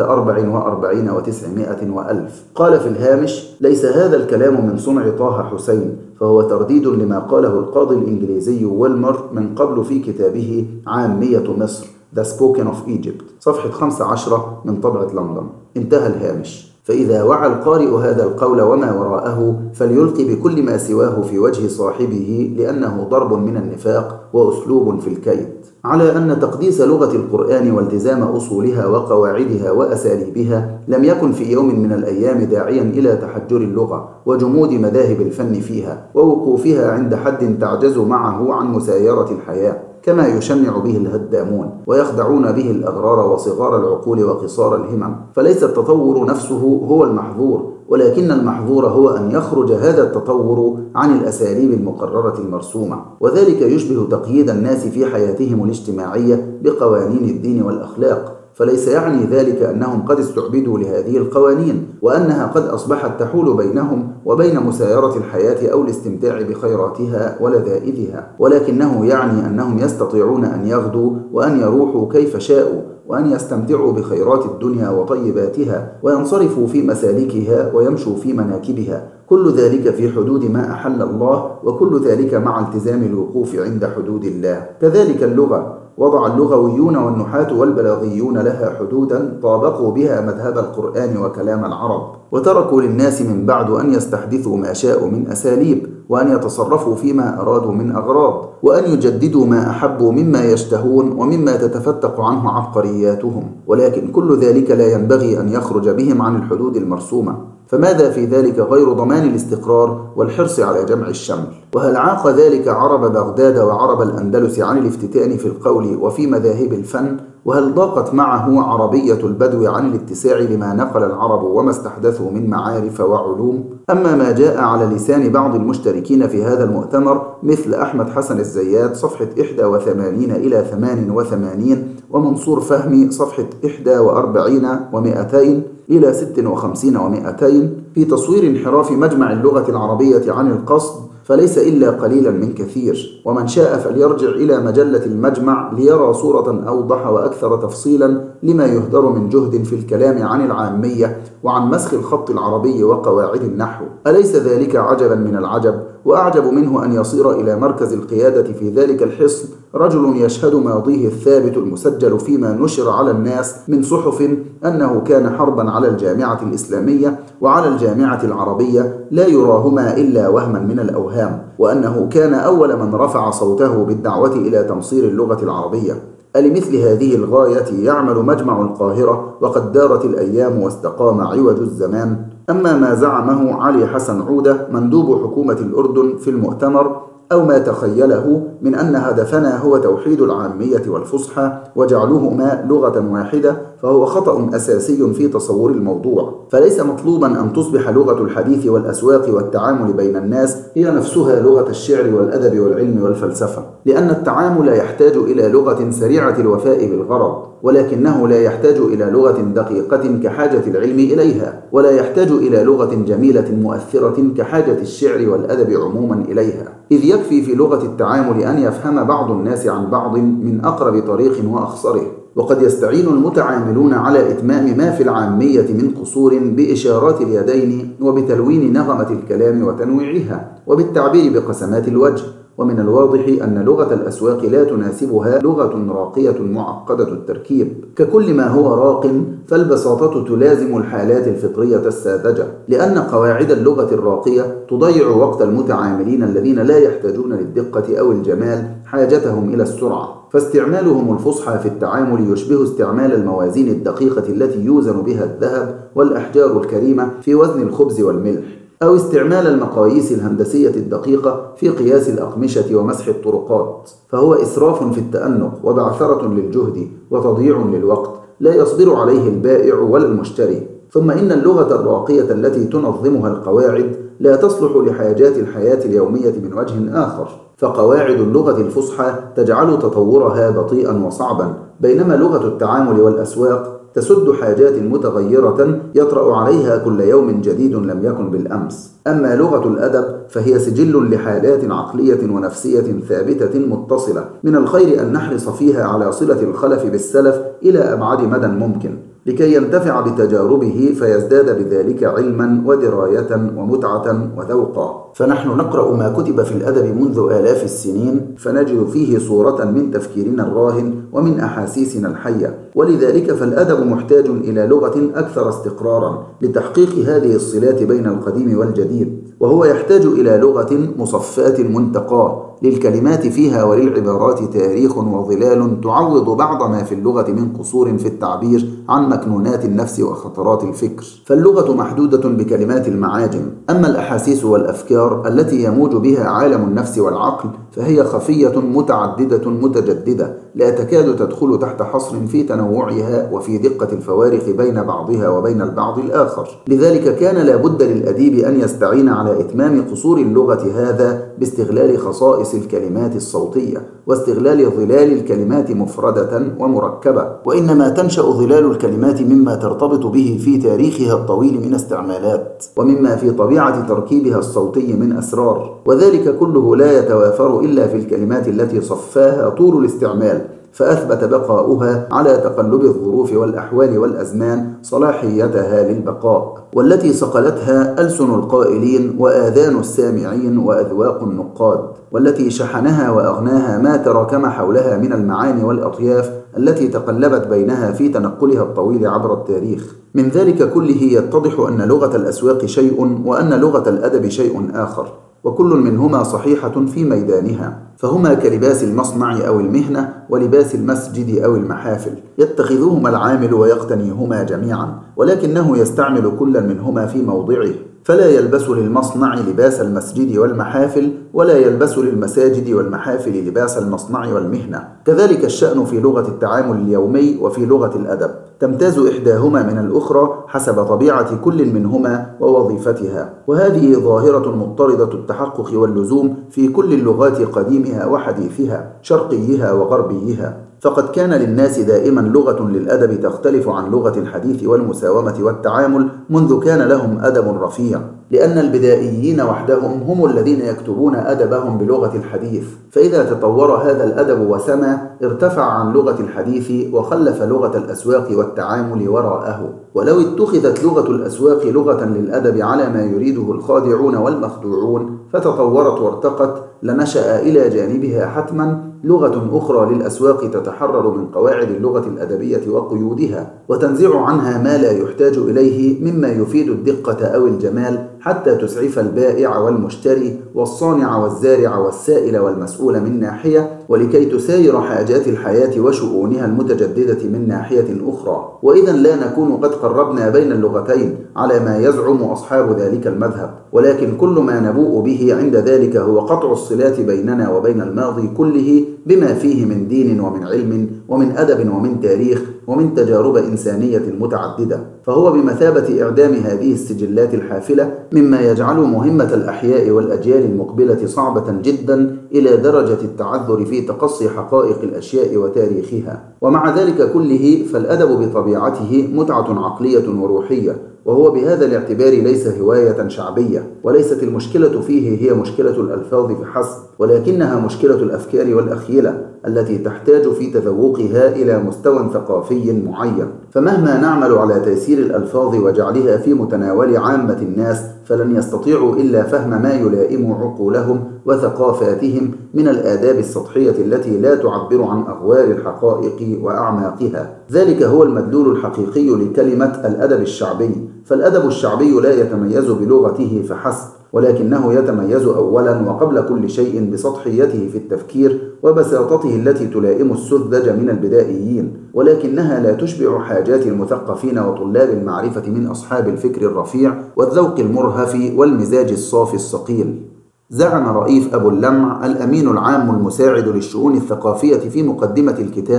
44 و900 وألف. قال في الهامش: ليس هذا الكلام من صنع طه حسين، فهو ترديد لما قاله القاضي الإنجليزي ويلمر من قبل في كتابه عامية مصر The Spoken of Egypt صفحة 15 من طبعة لندن. انتهى الهامش. فإذا وعى القارئ هذا القول وما وراءه فليلقي بكل ما سواه في وجه صاحبه، لأنه ضرب من النفاق وأسلوب في الكيد، على أن تقديس لغة القرآن والتزام أصولها وقواعدها وأساليبها لم يكن في يوم من الأيام داعيا إلى تحجر اللغة وجمود مذاهب الفن فيها ووقوفها عند حد تعجز معه عن مسايرة الحياة، كما يشنع به الهدامون ويخدعون به الأغرار وصغار العقول وقصار الهمم. فليس التطور نفسه هو المحظور، ولكن المحظور هو أن يخرج هذا التطور عن الأساليب المقررة المرسومة، وذلك يشبه تقييد الناس في حياتهم الاجتماعية بقوانين الدين والأخلاق. فليس يعني ذلك أنهم قد استعبدوا لهذه القوانين وأنها قد أصبحت تحول بينهم وبين مسايرة الحياة أو الاستمتاع بخيراتها ولذائذها، ولكنه يعني أنهم يستطيعون أن يغدوا وأن يروحوا كيف شاءوا، وأن يستمتعوا بخيرات الدنيا وطيباتها وينصرفوا في مسالكها ويمشوا في مناكبها، كل ذلك في حدود ما أحل الله، وكل ذلك مع التزام الوقوف عند حدود الله. كذلك اللغة، وضع اللغويون والنحاة والبلاغيون لها حدودا طابقوا بها مذهب القرآن وكلام العرب، وتركوا للناس من بعد أن يستحدثوا ما شاءوا من أساليب، وأن يتصرفوا فيما أرادوا من أغراض، وأن يجددوا ما أحبوا مما يشتهون ومما تتفتق عنه عبقرياتهم، ولكن كل ذلك لا ينبغي أن يخرج بهم عن الحدود المرسومة. فماذا في ذلك غير ضمان الاستقرار والحرص على جمع الشمل؟ وهل عاق ذلك عرب بغداد وعرب الأندلس عن الافتتان في القول وفي مذاهب الفن؟ وهل ضاقت معه عربية البدو عن الاتساع لما نقل العرب وما استحدثوا من معارف وعلوم؟ أما ما جاء على لسان بعض المشتركين في هذا المؤتمر مثل أحمد حسن الزيات صفحة 81 إلى 88 ومنصور فهمي صفحة 41 و200 إلى 56 و200 في تصوير انحراف مجمع اللغة العربية عن القصد فليس إلا قليلا من كثير. ومن شاء فليرجع إلى مجلة المجمع ليرى صورة أوضح وأكثر تفصيلا لما يهدر من جهد في الكلام عن العامية وعن مسخ الخط العربي وقواعد النحو. أليس ذلك عجبا من العجب؟ وأعجب منه أن يصير إلى مركز القيادة في ذلك الحصن رجل يشهد ماضيه الثابت المسجل فيما نشر على الناس من صحف أنه كان حربا على الجامعة الإسلامية وعلى الجامعة العربية لا يراهما إلا وهما من الأوهام، وأنه كان أول من رفع صوته بالدعوة إلى تمصير اللغة العربية. ألمثل هذه الغاية يعمل مجمع القاهرة وقد دارت الأيام واستقام عوج الزمان؟ أما ما زعمه علي حسن عودة مندوب حكومة الأردن في المؤتمر أو ما تخيله من أن هدفنا هو توحيد العامية والفصحى وجعلهما لغة واحدة فهو خطأ أساسي في تصور الموضوع. فليس مطلوبا أن تصبح لغة الحديث والأسواق والتعامل بين الناس هي نفسها لغة الشعر والأدب والعلم والفلسفة، لأن التعامل يحتاج إلى لغة سريعة الوفاء بالغرض، ولكنه لا يحتاج إلى لغة دقيقة كحاجة العلم إليها، ولا يحتاج إلى لغة جميلة مؤثرة كحاجة الشعر والأدب عموما إليها، إذ يكفي في لغة التعامل أن يفهم بعض الناس عن بعض من أقرب طريق وأخصره. وقد يستعين المتعاملون على إتمام ما في العامية من قصور بإشارات اليدين وبتلوين نغمة الكلام وتنويعها وبالتعبير بقسمات الوجه. ومن الواضح أن لغة الأسواق لا تناسبها لغة راقية معقدة التركيب. ككل ما هو راق فالبساطة تلازم الحالات الفطرية الساذجة، لأن قواعد اللغة الراقية تضيع وقت المتعاملين الذين لا يحتاجون للدقة أو الجمال حاجتهم إلى السرعة. فاستعمالهم الفصحى في التعامل يشبه استعمال الموازين الدقيقة التي يوزن بها الذهب والأحجار الكريمة في وزن الخبز والملح، أو استعمال المقاييس الهندسية الدقيقة في قياس الأقمشة ومسح الطرقات. فهو إسراف في التأنق وبعثرة للجهد وتضييع للوقت لا يصبر عليه البائع ولا المشتري. ثم إن اللغة الراقية التي تنظمها القواعد لا تصلح لحاجات الحياة اليومية من وجه آخر، فقواعد اللغة الفصحى تجعل تطورها بطيئا وصعبا، بينما لغة التعامل والأسواق تسد حاجات متغيرة يطرأ عليها كل يوم جديد لم يكن بالأمس. أما لغة الأدب فهي سجل لحالات عقلية ونفسية ثابتة متصلة، من الخير أن نحرص فيها على صلة الخلف بالسلف إلى أبعد مدى ممكن، لكي ينتفع بتجاربه فيزداد بذلك علما ودراية ومتعة وذوقا. فنحن نقرأ ما كتب في الأدب منذ آلاف السنين، فنجد فيه صورة من تفكيرنا الراهن ومن أحاسيسنا الحية، ولذلك فالأدب محتاج إلى لغة أكثر استقرارا لتحقيق هذه الصلات بين القديم والجديد، وهو يحتاج إلى لغة مصفاة منتقاة للكلمات فيها وللعبارات تاريخ وظلال تعوض بعض ما في اللغة من قصور في التعبير عن مكنونات النفس وخطرات الفكر. فاللغة محدودة بكلمات المعاجم، أما الأحاسيس والأفكار التي يموج بها عالم النفس والعقل فهي خفية متعددة متجددة، لا تكاد تدخل تحت حصر في تنوعها وفي دقة الفوارق بين بعضها وبين البعض الآخر. لذلك كان لا بد للأديب أن يستعين على إتمام قصور اللغة هذا باستغلال خصائص الكلمات الصوتية واستغلال ظلال الكلمات مفردة ومركبة، وإنما تنشأ ظلال الكلمات مما ترتبط به في تاريخها الطويل من استعمالات، ومما في طبيعة تركيبها الصوتي من أسرار، وذلك كله لا يتوافر إلا في الكلمات التي صفاها طول الاستعمال، فأثبت بقاؤها على تقلب الظروف والأحوال والأزمان صلاحيتها للبقاء، والتي صقلتها ألسن القائلين وآذان السامعين وأذواق النقاد، والتي شحنها وأغناها ما تراكم حولها من المعاني والأطياف التي تقلبت بينها في تنقلها الطويل عبر التاريخ. من ذلك كله يتضح أن لغة الأسواق شيء وأن لغة الأدب شيء آخر، وكل منهما صحيحة في ميدانها، فهما كلباس المصنع أو المهنة ولباس المسجد أو المحافل، يتخذهما العامل ويقتنيهما جميعا، ولكنه يستعمل كل منهما في موضعه، فلا يلبس للمصنع لباس المسجد والمحافل، ولا يلبس للمساجد والمحافل لباس المصنع والمهنة. كذلك الشأن في لغة التعامل اليومي وفي لغة الأدب، تمتاز إحداهما من الأخرى حسب طبيعة كل منهما ووظيفتها، وهذه ظاهرة مضطردة التحقق واللزوم في كل اللغات قديمها وحديثها، شرقيها وغربيها. فقد كان للناس دائما لغة للأدب تختلف عن لغة الحديث والمساومة والتعامل منذ كان لهم أدب رفيع، لأن البدائيين وحدهم هم الذين يكتبون أدبهم بلغة الحديث، فإذا تطور هذا الأدب وسمى ارتفع عن لغة الحديث وخلف لغة الأسواق والتعامل وراءه. ولو اتخذت لغة الأسواق لغة للأدب على ما يريده الخادعون والمخدوعون فتطورت وارتقت، لنشأ إلى جانبها حتما لغة أخرى للأسواق تتحرر من قواعد اللغة الأدبية وقيودها، وتنزع عنها ما لا يحتاج إليه مما يفيد الدقة أو الجمال، حتى تسعف البائع والمشتري والصانع والزارع والسائل والمسؤول من ناحية، ولكي تساير حاجات الحياة وشؤونها المتجددة من ناحية أخرى. وإذا لا نكون قد قربنا بين اللغتين على ما يزعم أصحاب ذلك المذهب، ولكن كل ما نبوء به عند ذلك هو قطع الصلات بيننا وبين الماضي كله بما فيه من دين ومن علم ومن أدب ومن تاريخ ومن تجارب إنسانية متعددة، فهو بمثابة إعدام هذه السجلات الحافلة، مما يجعل مهمة الأحياء والأجيال المقبلة صعبة جدا إلى درجة التعذر في تقصي حقائق الأشياء وتاريخها. ومع ذلك كله فالأدب بطبيعته متعة عقلية وروحية، وهو بهذا الاعتبار ليس هواية شعبية، وليست المشكلة فيه هي مشكلة الألفاظ فحسب، ولكنها مشكلة الأفكار والأخيلة التي تحتاج في تذوقها إلى مستوى ثقافي معين. فمهما نعمل على تيسير الألفاظ وجعلها في متناول عامة الناس فلن يستطيعوا إلا فهم ما يلائم عقولهم وثقافاتهم من الآداب السطحية التي لا تعبر عن أغوار الحقائق وأعماقها. ذلك هو المدلول الحقيقي لكلمة الأدب الشعبي. فالأدب الشعبي لا يتميز بلغته فحسب، ولكنه يتميز أولا وقبل كل شيء بسطحيته في التفكير وبساطته التي تلائم السذج من البدائيين، ولكنها لا تشبع حاجات المثقفين وطلاب المعرفة من أصحاب الفكر الرفيع والذوق المرهف والمزاج الصافي الصقيل. زعم رئيف أبو اللمع الأمين العام المساعد للشؤون الثقافية في مقدمة الكتاب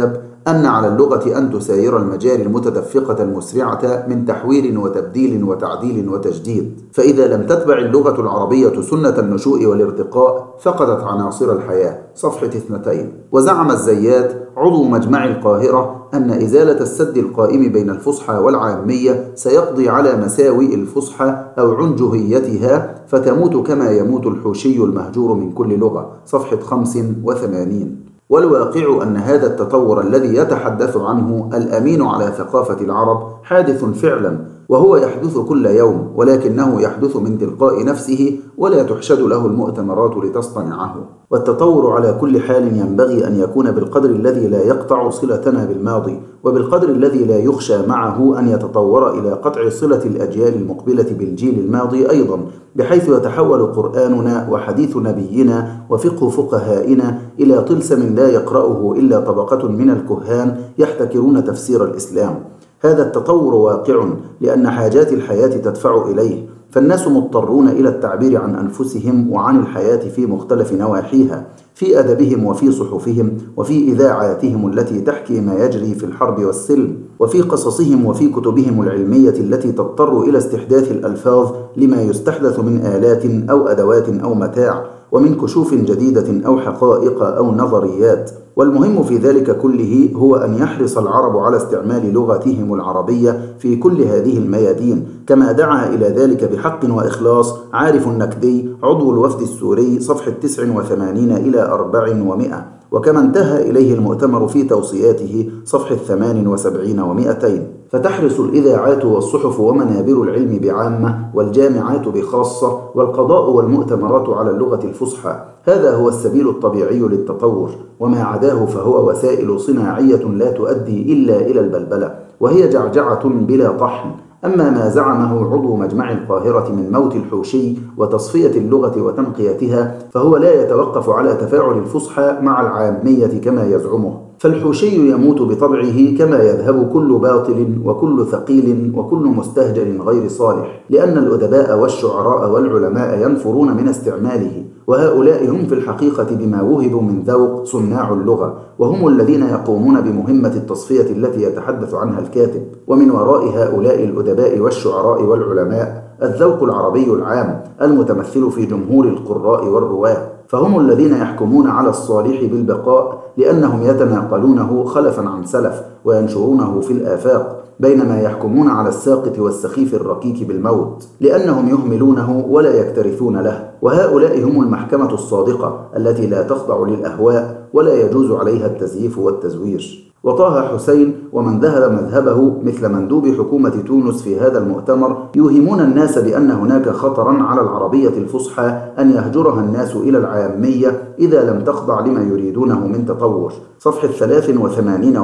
أن على اللغة أن تساير المجاري المتدفقة المسرعة من تحوير وتبديل وتعديل وتجديد، فإذا لم تتبع اللغة العربية سنة النشوء والارتقاء فقدت عناصر الحياة. صفحة 2. وزعم الزيات عضو مجمع القاهرة أن إزالة السد القائم بين الفصحى والعامية سيقضي على مساوئ الفصحى أو عنجهيتها، فتموت كما يموت الحوشي المهجور من كل لغة. صفحة 85. والواقع أن هذا التطور الذي يتحدث عنه الأمين على ثقافة العرب حادث فعلا، وهو يحدث كل يوم، ولكنه يحدث من تلقاء نفسه ولا تحشد له المؤتمرات لتصطنعه. والتطور على كل حال ينبغي أن يكون بالقدر الذي لا يقطع صلتنا بالماضي، وبالقدر الذي لا يخشى معه أن يتطور إلى قطع صلة الأجيال المقبلة بالجيل الماضي أيضا، بحيث يتحول قرآننا وحديث نبينا وفقه فقهائنا إلى طلسم لا يقرأه إلا طبقة من الكهان يحتكرون تفسير الإسلام. هذا التطور واقع لأن حاجات الحياة تدفع إليه، فالناس مضطرون إلى التعبير عن أنفسهم وعن الحياة في مختلف نواحيها، في أدبهم وفي صحفهم وفي إذاعاتهم التي تحكي ما يجري في الحرب والسلم، وفي قصصهم وفي كتبهم العلمية التي تضطر إلى استحداث الألفاظ لما يستحدث من آلات أو أدوات أو متاع، ومن كشوف جديدة أو حقائق أو نظريات. والمهم في ذلك كله هو أن يحرص العرب على استعمال لغتهم العربية في كل هذه الميادين، كما دعا إلى ذلك بحق وإخلاص عارف النكدي عضو الوفد السوري، صفحة 89 إلى 400، وكما انتهى إليه المؤتمر في توصياته، صفحة 78 و200. فتحرص الإذاعات والصحف ومنابر العلم بعامة والجامعات بخاصة والقضاء والمؤتمرات على اللغة الفصحى. هذا هو السبيل الطبيعي للتطور، وما عداه فهو وسائل صناعية لا تؤدي إلا إلى البلبلة، وهي جعجعة بلا طحن. أما ما زعمه عضو مجمع القاهرة من موت الحوشي وتصفية اللغة وتنقيتها فهو لا يتوقف على تفاعل الفصحى مع العامية كما يزعمه، فالحوشي يموت بطبعه كما يذهب كل باطل وكل ثقيل وكل مستهجن غير صالح، لأن الأدباء والشعراء والعلماء ينفرون من استعماله، وهؤلاء هم في الحقيقة بما وهبوا من ذوق صناع اللغة، وهم الذين يقومون بمهمة التصفية التي يتحدث عنها الكاتب. ومن وراء هؤلاء الأدباء والشعراء والعلماء الذوق العربي العام المتمثل في جمهور القراء والرواه، فهم الذين يحكمون على الصالح بالبقاء لأنهم يتناقلونه خلفا عن سلف وينشرونه في الآفاق، بينما يحكمون على الساقط والسخيف الركيك بالموت لأنهم يهملونه ولا يكترثون له. وهؤلاء هم المحكمة الصادقة التي لا تخضع للأهواء ولا يجوز عليها التزييف والتزوير. وطه حسين ومن ذهب مذهبه مثل مندوب حكومة تونس في هذا المؤتمر يوهمون الناس بأن هناك خطرا على العربية الفصحى أن يهجرها الناس إلى العامية إذا لم تخضع لما يريدونه من تطور، صفحة 83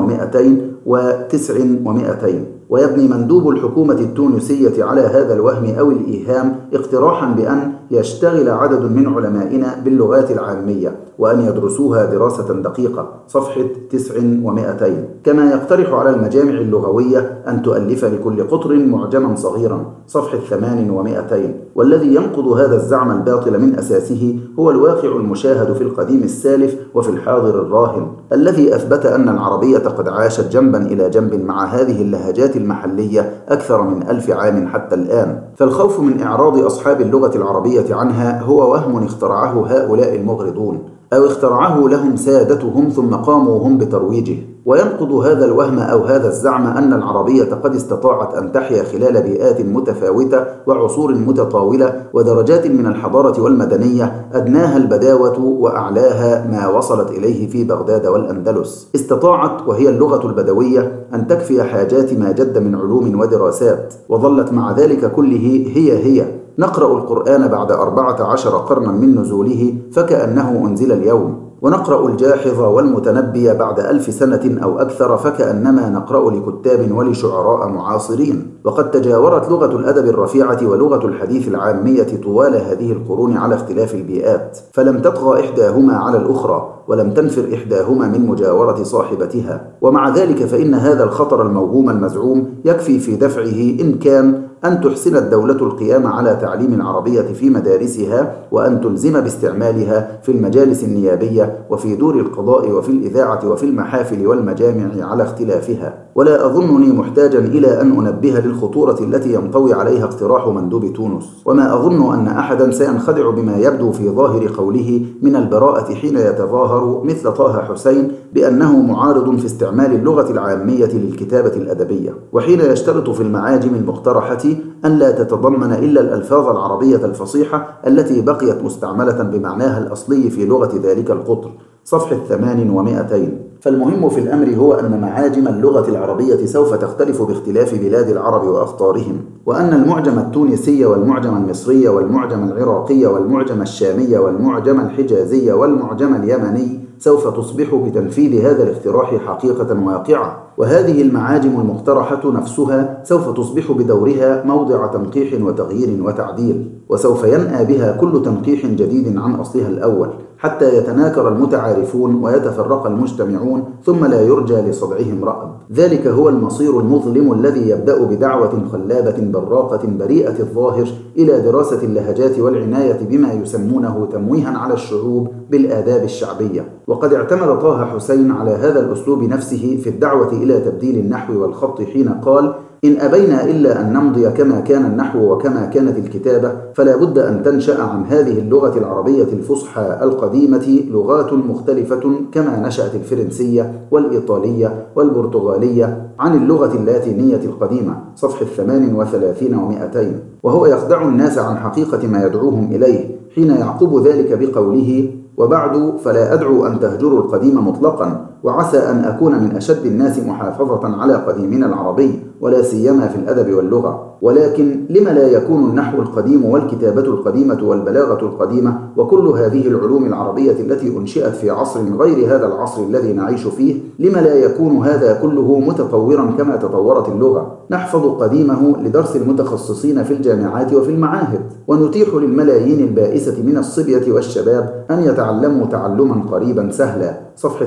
و209 و200. ويبني مندوب الحكومة التونسية على هذا الوهم أو الإيهام اقتراحا بأن يشتغل عدد من علمائنا باللغات العامية وأن يدرسوها دراسة دقيقة، صفحة 9 و200. كما يقترح على المجامع اللغوية أن تؤلف لكل قطر معجما صغيرا، صفحة 8 و200. والذي ينقض هذا الزعم الباطل من أساسه هو الواقع المشاهد في القديم السالف وفي الحاضر الراهن، الذي أثبت أن العربية قد عاشت جنبا إلى جنب مع هذه اللهجات المحلية أكثر من 1000 عام حتى الآن. فالخوف من إعراض أصحاب اللغة العربية عنها هو وهم اخترعه هؤلاء المغرضون، أو اخترعه لهم سادتهم ثم قاموا هم بترويجه. وينقض هذا الوهم أو هذا الزعم أن العربية قد استطاعت أن تحيا خلال بيئات متفاوتة وعصور متطاولة ودرجات من الحضارة والمدنية أدناها البداوة وأعلاها ما وصلت إليه في بغداد والأندلس. استطاعت وهي اللغة البدوية أن تكفي حاجات ما جد من علوم ودراسات، وظلت مع ذلك كله هي نقرأ القرآن بعد 14 قرنا من نزوله فكأنه أنزل اليوم، ونقرأ الجاحظ والمتنبي بعد 1000 سنة أو أكثر فكأنما نقرأ لكتاب ولشعراء معاصرين. وقد تجاورت لغة الأدب الرفيعة ولغة الحديث العامية طوال هذه القرون على اختلاف البيئات، فلم تطغى إحداهما على الأخرى ولم تنفر إحداهما من مجاورة صاحبتها. ومع ذلك فإن هذا الخطر الموهوم المزعوم يكفي في دفعه إن كان أن تحسن الدولة القيام على تعليم العربية في مدارسها، وأن تلزم باستعمالها في المجالس النيابية وفي دور القضاء وفي الإذاعة وفي المحافل والمجامع على اختلافها. ولا أظنني محتاجا إلى أن أنبه للخطورة التي ينطوي عليها اقتراح مندوب تونس، وما أظن أن أحدا سينخدع بما يبدو في ظاهر قوله من البراءة حين يتظاهر مثل طه حسين بأنه معارض في استعمال اللغة العامية للكتابة الأدبية، وحين يشترط في المعاجم المقترحة أن لا تتضمن إلا الألفاظ العربية الفصيحة التي بقيت مستعملة بمعناها الأصلي في لغة ذلك القطر، صفحة 800. فالمهم في الأمر هو أن معاجم اللغة العربية سوف تختلف باختلاف بلاد العرب وأخطارهم، وأن المعجم التونسي والمعجم المصري والمعجم العراقي والمعجم الشامي والمعجم الحجازي والمعجم اليمني سوف تصبح بتنفيذ هذا الاقتراح حقيقة واقعة، وهذه المعاجم المقترحة نفسها سوف تصبح بدورها موضع تنقيح وتغيير وتعديل، وسوف ينأى بها كل تنقيح جديد عن أصلها الأول، حتى يتناكر المتعارفون ويتفرق المجتمعون ثم لا يرجى لصدعهم رأب. ذلك هو المصير المظلم الذي يبدأ بدعوة خلابة براقة بريئة الظاهر إلى دراسة اللهجات والعناية بما يسمونه تمويها على الشعوب بالآداب الشعبية. وقد اعتمد طه حسين على هذا الأسلوب نفسه في الدعوة إلى تبديل النحو والخط حين قال: إن أبينا إلا أن نمضي كما كان النحو وكما كانت الكتابة، فلا بد أن تنشأ عن هذه اللغة العربية الفصحى القديمة لغات مختلفة كما نشأت الفرنسية والإيطالية والبرتغالية عن اللغة اللاتينية القديمة، صفحة 38 و200. وهو يخدع الناس عن حقيقة ما يدعوهم إليه حين يعقب ذلك بقوله: وبعد فلا أدعو أن تهجروا القديم مطلقا، وعسى أن أكون من أشد الناس محافظة على قديمنا العربي، ولا سيما في الأدب واللغة، ولكن لم لا يكون النحو القديم والكتابة القديمة والبلاغة القديمة وكل هذه العلوم العربية التي أنشئت في عصر غير هذا العصر الذي نعيش فيه، لم لا يكون هذا كله متطورا كما تطورت اللغة؟ نحفظ قديمه لدرس المتخصصين في الجامعات وفي المعاهد، ونتيح للملايين البائسة من الصبية والشباب أن يتعلموا تعلما قريبا سهلا، صفحة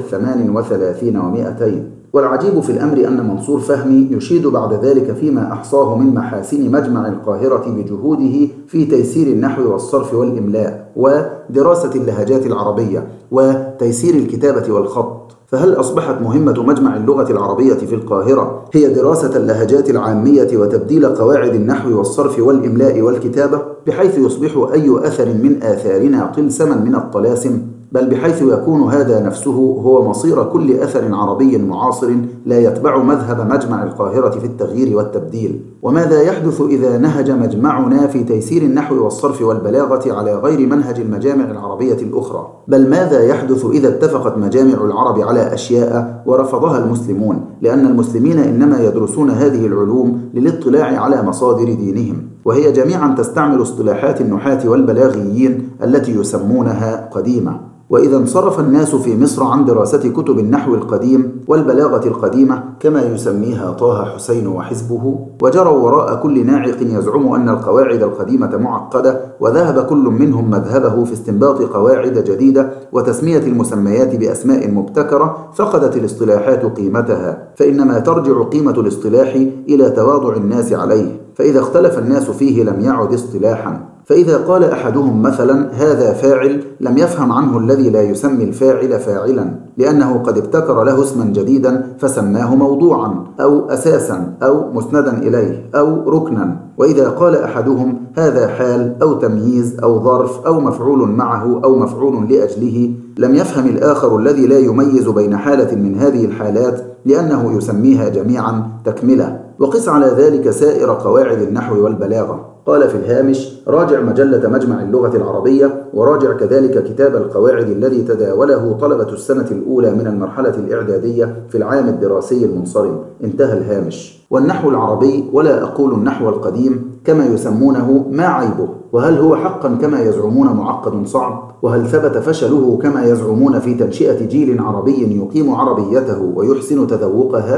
38 و200. والعجيب في الأمر أن منصور فهمي يشيد بعد ذلك فيما أحصاه من محاسن مجمع القاهرة بجهوده في تيسير النحو والصرف والإملاء ودراسة اللهجات العربية وتيسير الكتابة والخط. فهل أصبحت مهمة مجمع اللغة العربية في القاهرة هي دراسة اللهجات العامية وتبديل قواعد النحو والصرف والإملاء والكتابة، بحيث يصبح أي أثر من آثارنا طلسما من الطلاسم، بل بحيث يكون هذا نفسه هو مصير كل أثر عربي معاصر لا يتبع مذهب مجمع القاهرة في التغيير والتبديل؟ وماذا يحدث إذا نهج مجمعنا في تيسير النحو والصرف والبلاغة على غير منهج المجامع العربية الأخرى؟ بل ماذا يحدث إذا اتفقت مجامع العرب على أشياء ورفضها المسلمون، لأن المسلمين إنما يدرسون هذه العلوم للاطلاع على مصادر دينهم، وهي جميعا تستعمل اصطلاحات النحاة والبلاغيين التي يسمونها قديمة؟ وإذا انصرف الناس في مصر عن دراسة كتب النحو القديم والبلاغة القديمة كما يسميها طه حسين وحزبه، وجروا وراء كل ناعق يزعم أن القواعد القديمة معقدة، وذهب كل منهم مذهبه في استنباط قواعد جديدة وتسمية المسميات بأسماء مبتكرة، فقدت الاصطلاحات قيمتها، فإنما ترجع قيمة الاصطلاح إلى تواضع الناس عليه، فإذا اختلف الناس فيه لم يعد اصطلاحا. فإذا قال أحدهم مثلا هذا فاعل، لم يفهم عنه الذي لا يسمي الفاعل فاعلا، لأنه قد ابتكر له اسما جديدا فسماه موضوعا أو أساسا أو مسندا إليه أو ركنا. وإذا قال أحدهم هذا حال أو تمييز أو ظرف أو مفعول معه أو مفعول لأجله، لم يفهم الآخر الذي لا يميز بين حالة من هذه الحالات، لأنه يسميها جميعا تكملة. وقس على ذلك سائر قواعد النحو والبلاغة. قال في الهامش: راجع مجلة مجمع اللغة العربية، وراجع كذلك كتاب القواعد الذي تداوله طلبة السنة الأولى من المرحلة الإعدادية في العام الدراسي المنصرم. انتهى الهامش. والنحو العربي، ولا أقول النحو القديم كما يسمونه، ما عيبه؟ وهل هو حقا كما يزعمون معقد صعب؟ وهل ثبت فشله كما يزعمون في تنشئة جيل عربي يقيم عربيته ويحسن تذوقها؟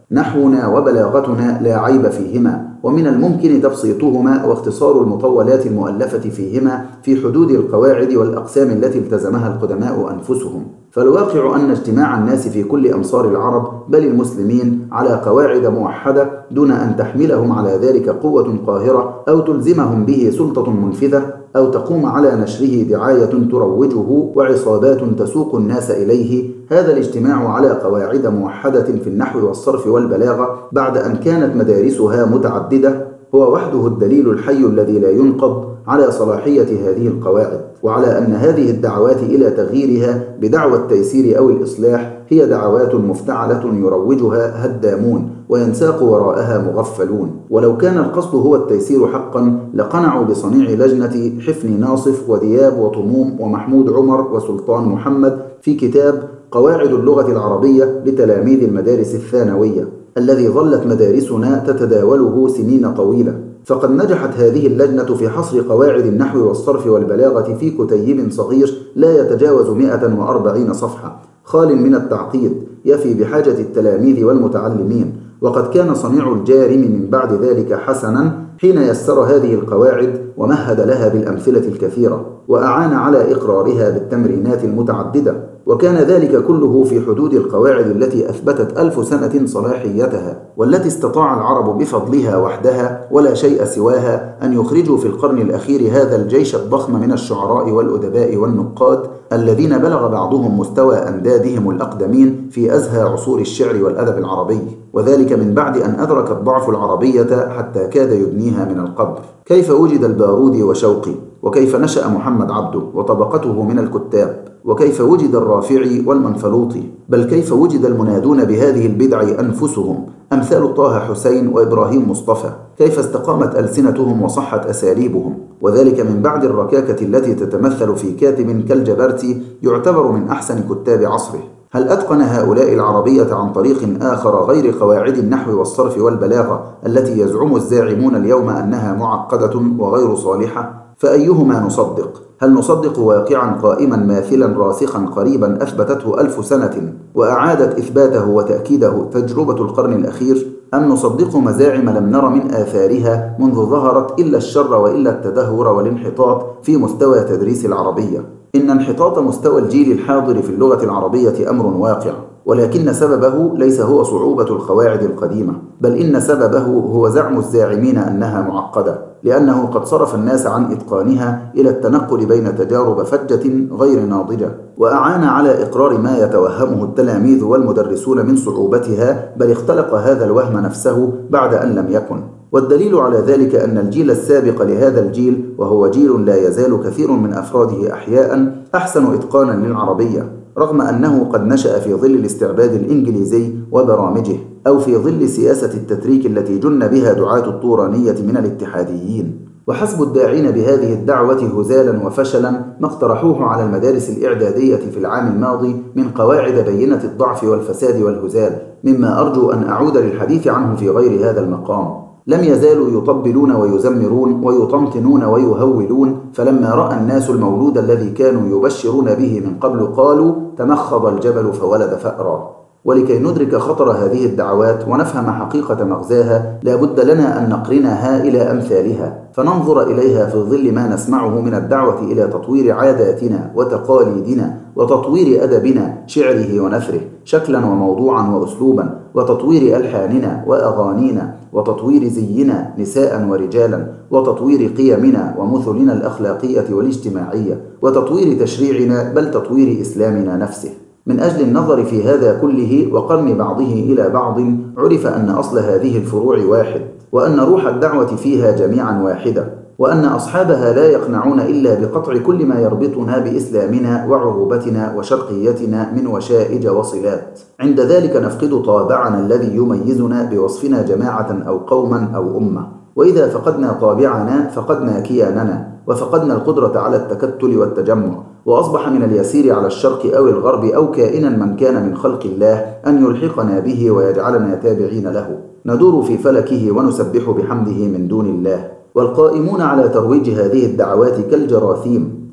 نحونا وبلاغتنا لا عيب فيهما، ومن الممكن تبسيطهما واختصار المطولات المؤلفة فيهما في حدود القواعد والأقسام التي التزمها القدماء أنفسهم. فالواقع أن اجتماع الناس في كل أمصار العرب بل المسلمين على قواعد موحدة دون أن تحملهم على ذلك قوة قاهرة أو تلزمهم به سلطة منفذة أو تقوم على نشره دعاية تروجه وعصابات تسوق الناس إليه، هذا الاجتماع على قواعد موحدة في النحو والصرف والبلاغة بعد أن كانت مدارسها متعددة هو وحده الدليل الحي الذي لا ينقض على صلاحية هذه القواعد، وعلى أن هذه الدعوات إلى تغييرها بدعوى التيسير أو الإصلاح هي دعوات مفتعلة يروجها هدامون وينساق وراءها مغفلون. ولو كان القصد هو التيسير حقا لقنعوا بصنيع لجنة حفني ناصف ودياب وطموم ومحمود عمر وسلطان محمد في كتاب قواعد اللغة العربية لتلاميذ المدارس الثانوية الذي ظلت مدارسنا تتداوله سنين طويلة. فقد نجحت هذه اللجنة في حصر قواعد النحو والصرف والبلاغة في كتيب صغير لا يتجاوز 140 صفحة خال من التعقيد يفي بحاجة التلاميذ والمتعلمين. وقد كان صنيع الجارم من بعد ذلك حسنا حين يسر هذه القواعد ومهد لها بالأمثلة الكثيرة وأعان على إقرارها بالتمرينات المتعددة، وكان ذلك كله في حدود القواعد التي أثبتت 1000 سنة صلاحيتها، والتي استطاع العرب بفضلها وحدها ولا شيء سواها أن يخرجوا في القرن الأخير هذا الجيش الضخم من الشعراء والأدباء والنقاد الذين بلغ بعضهم مستوى أمدادهم الأقدمين في أزهى عصور الشعر والأدب العربي، وذلك من بعد أن أدرك الضعف العربية حتى كاد يدنيها من القبر. كيف وجد البارودي وشوقي، وكيف نشأ محمد عبده وطبقته من الكتاب، وكيف وجد الرافعي والمنفلوطي، بل كيف وجد المنادون بهذه البدع أنفسهم أمثال طه حسين وإبراهيم مصطفى، كيف استقامت ألسنتهم وصحت أساليبهم، وذلك من بعد الركاكة التي تتمثل في كاتب كالجبرتي يعتبر من أحسن كتاب عصره. هل أتقن هؤلاء العربية عن طريق آخر غير قواعد النحو والصرف والبلاغة التي يزعم الزاعمون اليوم أنها معقدة وغير صالحة؟ فأيهما نصدق؟ هل نصدق واقعا قائما ماثلا راسخا قريبا أثبتته 1000 سنة وأعادت إثباته وتأكيده تجربة القرن الأخير، أم نصدق مزاعم لم نر من آثارها منذ ظهرت إلا الشر وإلا التدهور والانحطاط في مستوى تدريس العربية؟ إن انحطاط مستوى الجيل الحاضر في اللغة العربية أمر واقع، ولكن سببه ليس هو صعوبة القواعد القديمة، بل إن سببه هو زعم الزاعمين أنها معقدة، لأنه قد صرف الناس عن إتقانها إلى التنقل بين تجارب فجة غير ناضجة، وأعان على إقرار ما يتوهمه التلاميذ والمدرسون من صعوبتها، بل اختلق هذا الوهم نفسه بعد أن لم يكن. والدليل على ذلك أن الجيل السابق لهذا الجيل، وهو جيل لا يزال كثير من أفراده أحياء، أحسن إتقانا للعربية، رغم أنه قد نشأ في ظل الاستعباد الإنجليزي وبرامجه، أو في ظل سياسة التتريك التي جن بها دعاة الطورانية من الاتحاديين. وحسب الداعين بهذه الدعوة هزالا وفشلا ما اقترحوه على المدارس الإعدادية في العام الماضي من قواعد بينة الضعف والفساد والهزال، مما أرجو أن أعود للحديث عنه في غير هذا المقام. لم يزالوا يطبلون ويزمرون ويطمطنون ويهولون، فلما رأى الناس المولود الذي كانوا يبشرون به من قبل قالوا تمخض الجبل فولد فأرا. ولكي ندرك خطر هذه الدعوات ونفهم حقيقة مغزاها لا بد لنا أن نقرنها إلى أمثالها، فننظر إليها في ظل ما نسمعه من الدعوة إلى تطوير عاداتنا وتقاليدنا وتطوير أدبنا شعره ونثره شكلا وموضوعا وأسلوبا، وتطوير ألحاننا وأغانينا، وتطوير زينا نساء ورجالا، وتطوير قيمنا ومثلنا الأخلاقية والاجتماعية، وتطوير تشريعنا بل تطوير إسلامنا نفسه. من أجل النظر في هذا كله وقرن بعضه إلى بعض عرف أن أصل هذه الفروع واحد، وأن روح الدعوة فيها جميعا واحدة، وأن أصحابها لا يقنعون إلا بقطع كل ما يربطنا بإسلامنا وعروبتنا وشرقيتنا من وشائج وصلات. عند ذلك نفقد طابعنا الذي يميزنا بوصفنا جماعة أو قوما أو أمة، وإذا فقدنا طابعنا فقدنا كياننا، وفقدنا القدرة على التكتل والتجمع، وأصبح من اليسير على الشرق أو الغرب أو كائنا من كان من خلق الله أن يلحقنا به ويجعلنا تابعين له، ندور في فلكه ونسبح بحمده من دون الله. والقائمون على ترويج هذه الدعوات كالجراثيم،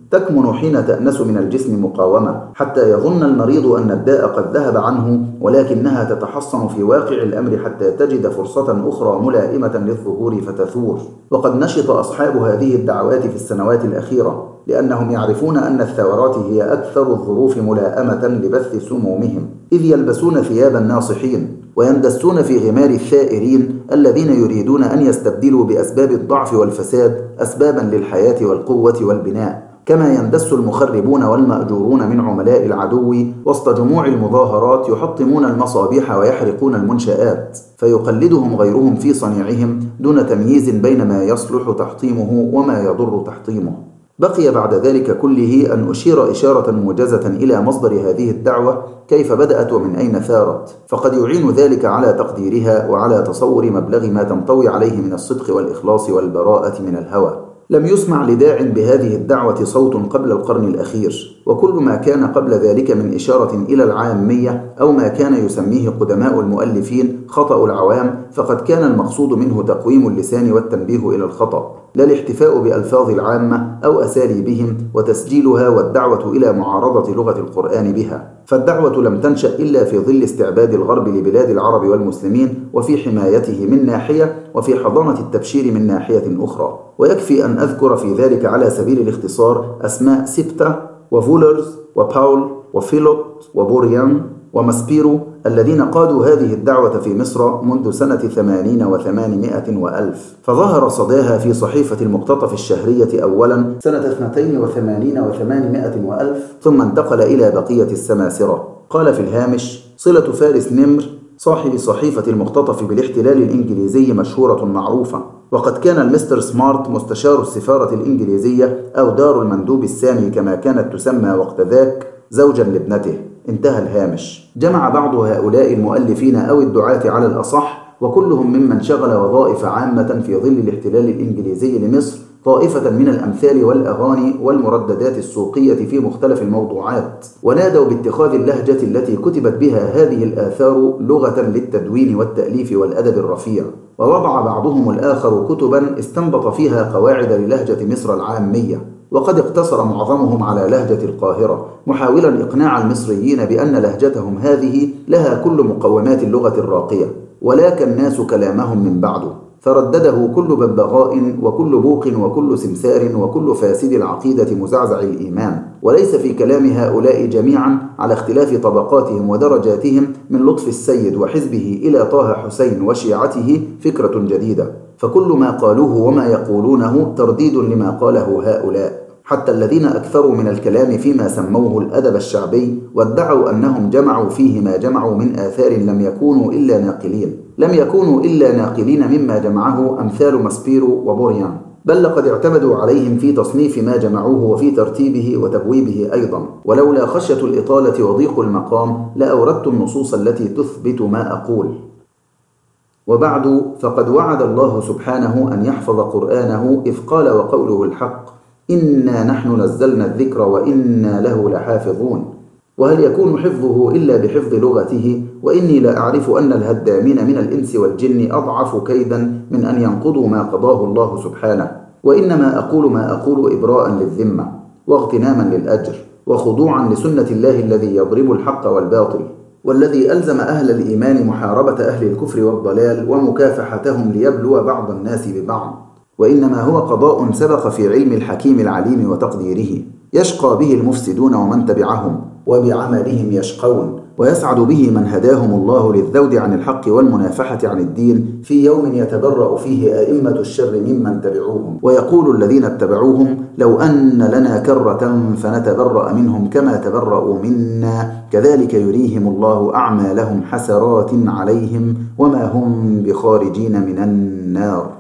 تكمن حين تأنس من الجسم مقاومة، حتى يظن المريض أن الداء قد ذهب عنه، ولكنها تتحصن في واقع الأمر حتى تجد فرصة أخرى ملائمة للظهور فتثور. وقد نشط أصحاب هذه الدعوات في السنوات الأخيرة، لأنهم يعرفون أن الثورات هي أكثر الظروف ملائمة لبث سمومهم، إذ يلبسون ثياب الناصحين ويندسون في غمار الثائرين الذين يريدون أن يستبدلوا بأسباب الضعف والفساد أسبابا للحياة والقوة والبناء، كما يندس المخربون والمأجورون من عملاء العدو وسط جموع المظاهرات يحطمون المصابيح ويحرقون المنشآت، فيقلدهم غيرهم في صنيعهم دون تمييز بين ما يصلح تحطيمه وما يضر تحطيمه. بقي بعد ذلك كله أن أشير إشارة موجزة إلى مصدر هذه الدعوة، كيف بدأت ومن أين ثارت، فقد يعين ذلك على تقديرها وعلى تصور مبلغ ما تنطوي عليه من الصدق والإخلاص والبراءة من الهوى. لم يسمع لداع بهذه الدعوة صوت قبل القرن الأخير، وكل ما كان قبل ذلك من إشارة إلى العامية أو ما كان يسميه قدماء المؤلفين خطأ العوام، فقد كان المقصود منه تقويم اللسان والتنبيه إلى الخطأ، لا الاحتفاء بألفاظ العامة أو أساليبهم وتسجيلها والدعوة إلى معارضة لغة القرآن بها. فالدعوة لم تنشأ إلا في ظل استعباد الغرب لبلاد العرب والمسلمين، وفي حمايته من ناحية وفي حضانة التبشير من ناحية أخرى. ويكفي أن أذكر في ذلك على سبيل الاختصار أسماء سبتة وفولرز وباول وفيلوت وبوريان وماسبيرو الذين قادوا هذه الدعوة في مصر منذ سنة 80 و800 وألف، فظهر صداها في صحيفة المقتطف الشهرية أولا سنة 82 و800 وألف، ثم انتقل إلى بقية السماسرة. قال في الهامش: صلة فارس نمر صاحب صحيفة المقتطف بالاحتلال الإنجليزي مشهورة معروفة، وقد كان المستر سمارت مستشار السفارة الإنجليزية أو دار المندوب السامي كما كانت تسمى وقت ذاك زوجا لابنته. انتهى الهامش. جمع بعض هؤلاء المؤلفين أو الدعاة على الأصح، وكلهم ممن شغل وظائف عامة في ظل الاحتلال الإنجليزي لمصر، طائفة من الأمثال والأغاني والمرددات السوقية في مختلف الموضوعات، ونادوا باتخاذ اللهجة التي كتبت بها هذه الآثار لغة للتدوين والتأليف والأدب الرفيع. ووضع بعضهم الآخر كتبا استنبط فيها قواعد للهجة مصر العامية، وقد اقتصر معظمهم على لهجة القاهرة، محاولا إقناع المصريين بأن لهجتهم هذه لها كل مقومات اللغة الراقية، ولكن الناس كلامهم من بعده، فردده كل ببغاء وكل بوق وكل سمسار وكل فاسد العقيدة مزعزع الإيمان. وليس في كلام هؤلاء جميعا على اختلاف طبقاتهم ودرجاتهم من لطف السيد وحزبه إلى طه حسين وشيعته فكرة جديدة، فكل ما قالوه وما يقولونه ترديد لما قاله هؤلاء، حتى الذين أكثروا من الكلام فيما سموه الأدب الشعبي وادعوا أنهم جمعوا فيه ما جمعوا من آثار لم يكونوا إلا ناقلين مما جمعه أمثال ماسبيرو وبوريان، بل لقد اعتمدوا عليهم في تصنيف ما جمعوه وفي ترتيبه وتبويبه أيضا. ولولا خشية الإطالة وضيق المقام لأوردت النصوص التي تثبت ما أقول. وبعد، فقد وعد الله سبحانه أن يحفظ قرآنه إذ قال وقوله الحق: إنا نحن نزلنا الذكر وإنا له لحافظون. وهل يكون حفظه إلا بحفظ لغته؟ وإني لا أعرف أن الهدامين من الإنس والجن أضعف كيدا من أن ينقضوا ما قضاه الله سبحانه. وإنما أقول ما أقول إبراء للذمة واغتناما للأجر وخضوعا لسنة الله الذي يضرب الحق والباطل، والذي ألزم أهل الإيمان محاربة أهل الكفر والضلال ومكافحتهم ليبلو بعض الناس ببعض. وإنما هو قضاء سبق في علم الحكيم العليم وتقديره، يشقى به المفسدون ومن تبعهم، وبعملهم يشقون، ويسعد به من هداهم الله للذود عن الحق والمنافحة عن الدين في يوم يتبرأ فيه أئمة الشر ممن تبعوهم، ويقول الذين اتبعوهم: لو أن لنا كرة فنتبرأ منهم كما تبرأوا منا كذلك يريهم الله أعمالهم حسرات عليهم وما هم بخارجين من النار.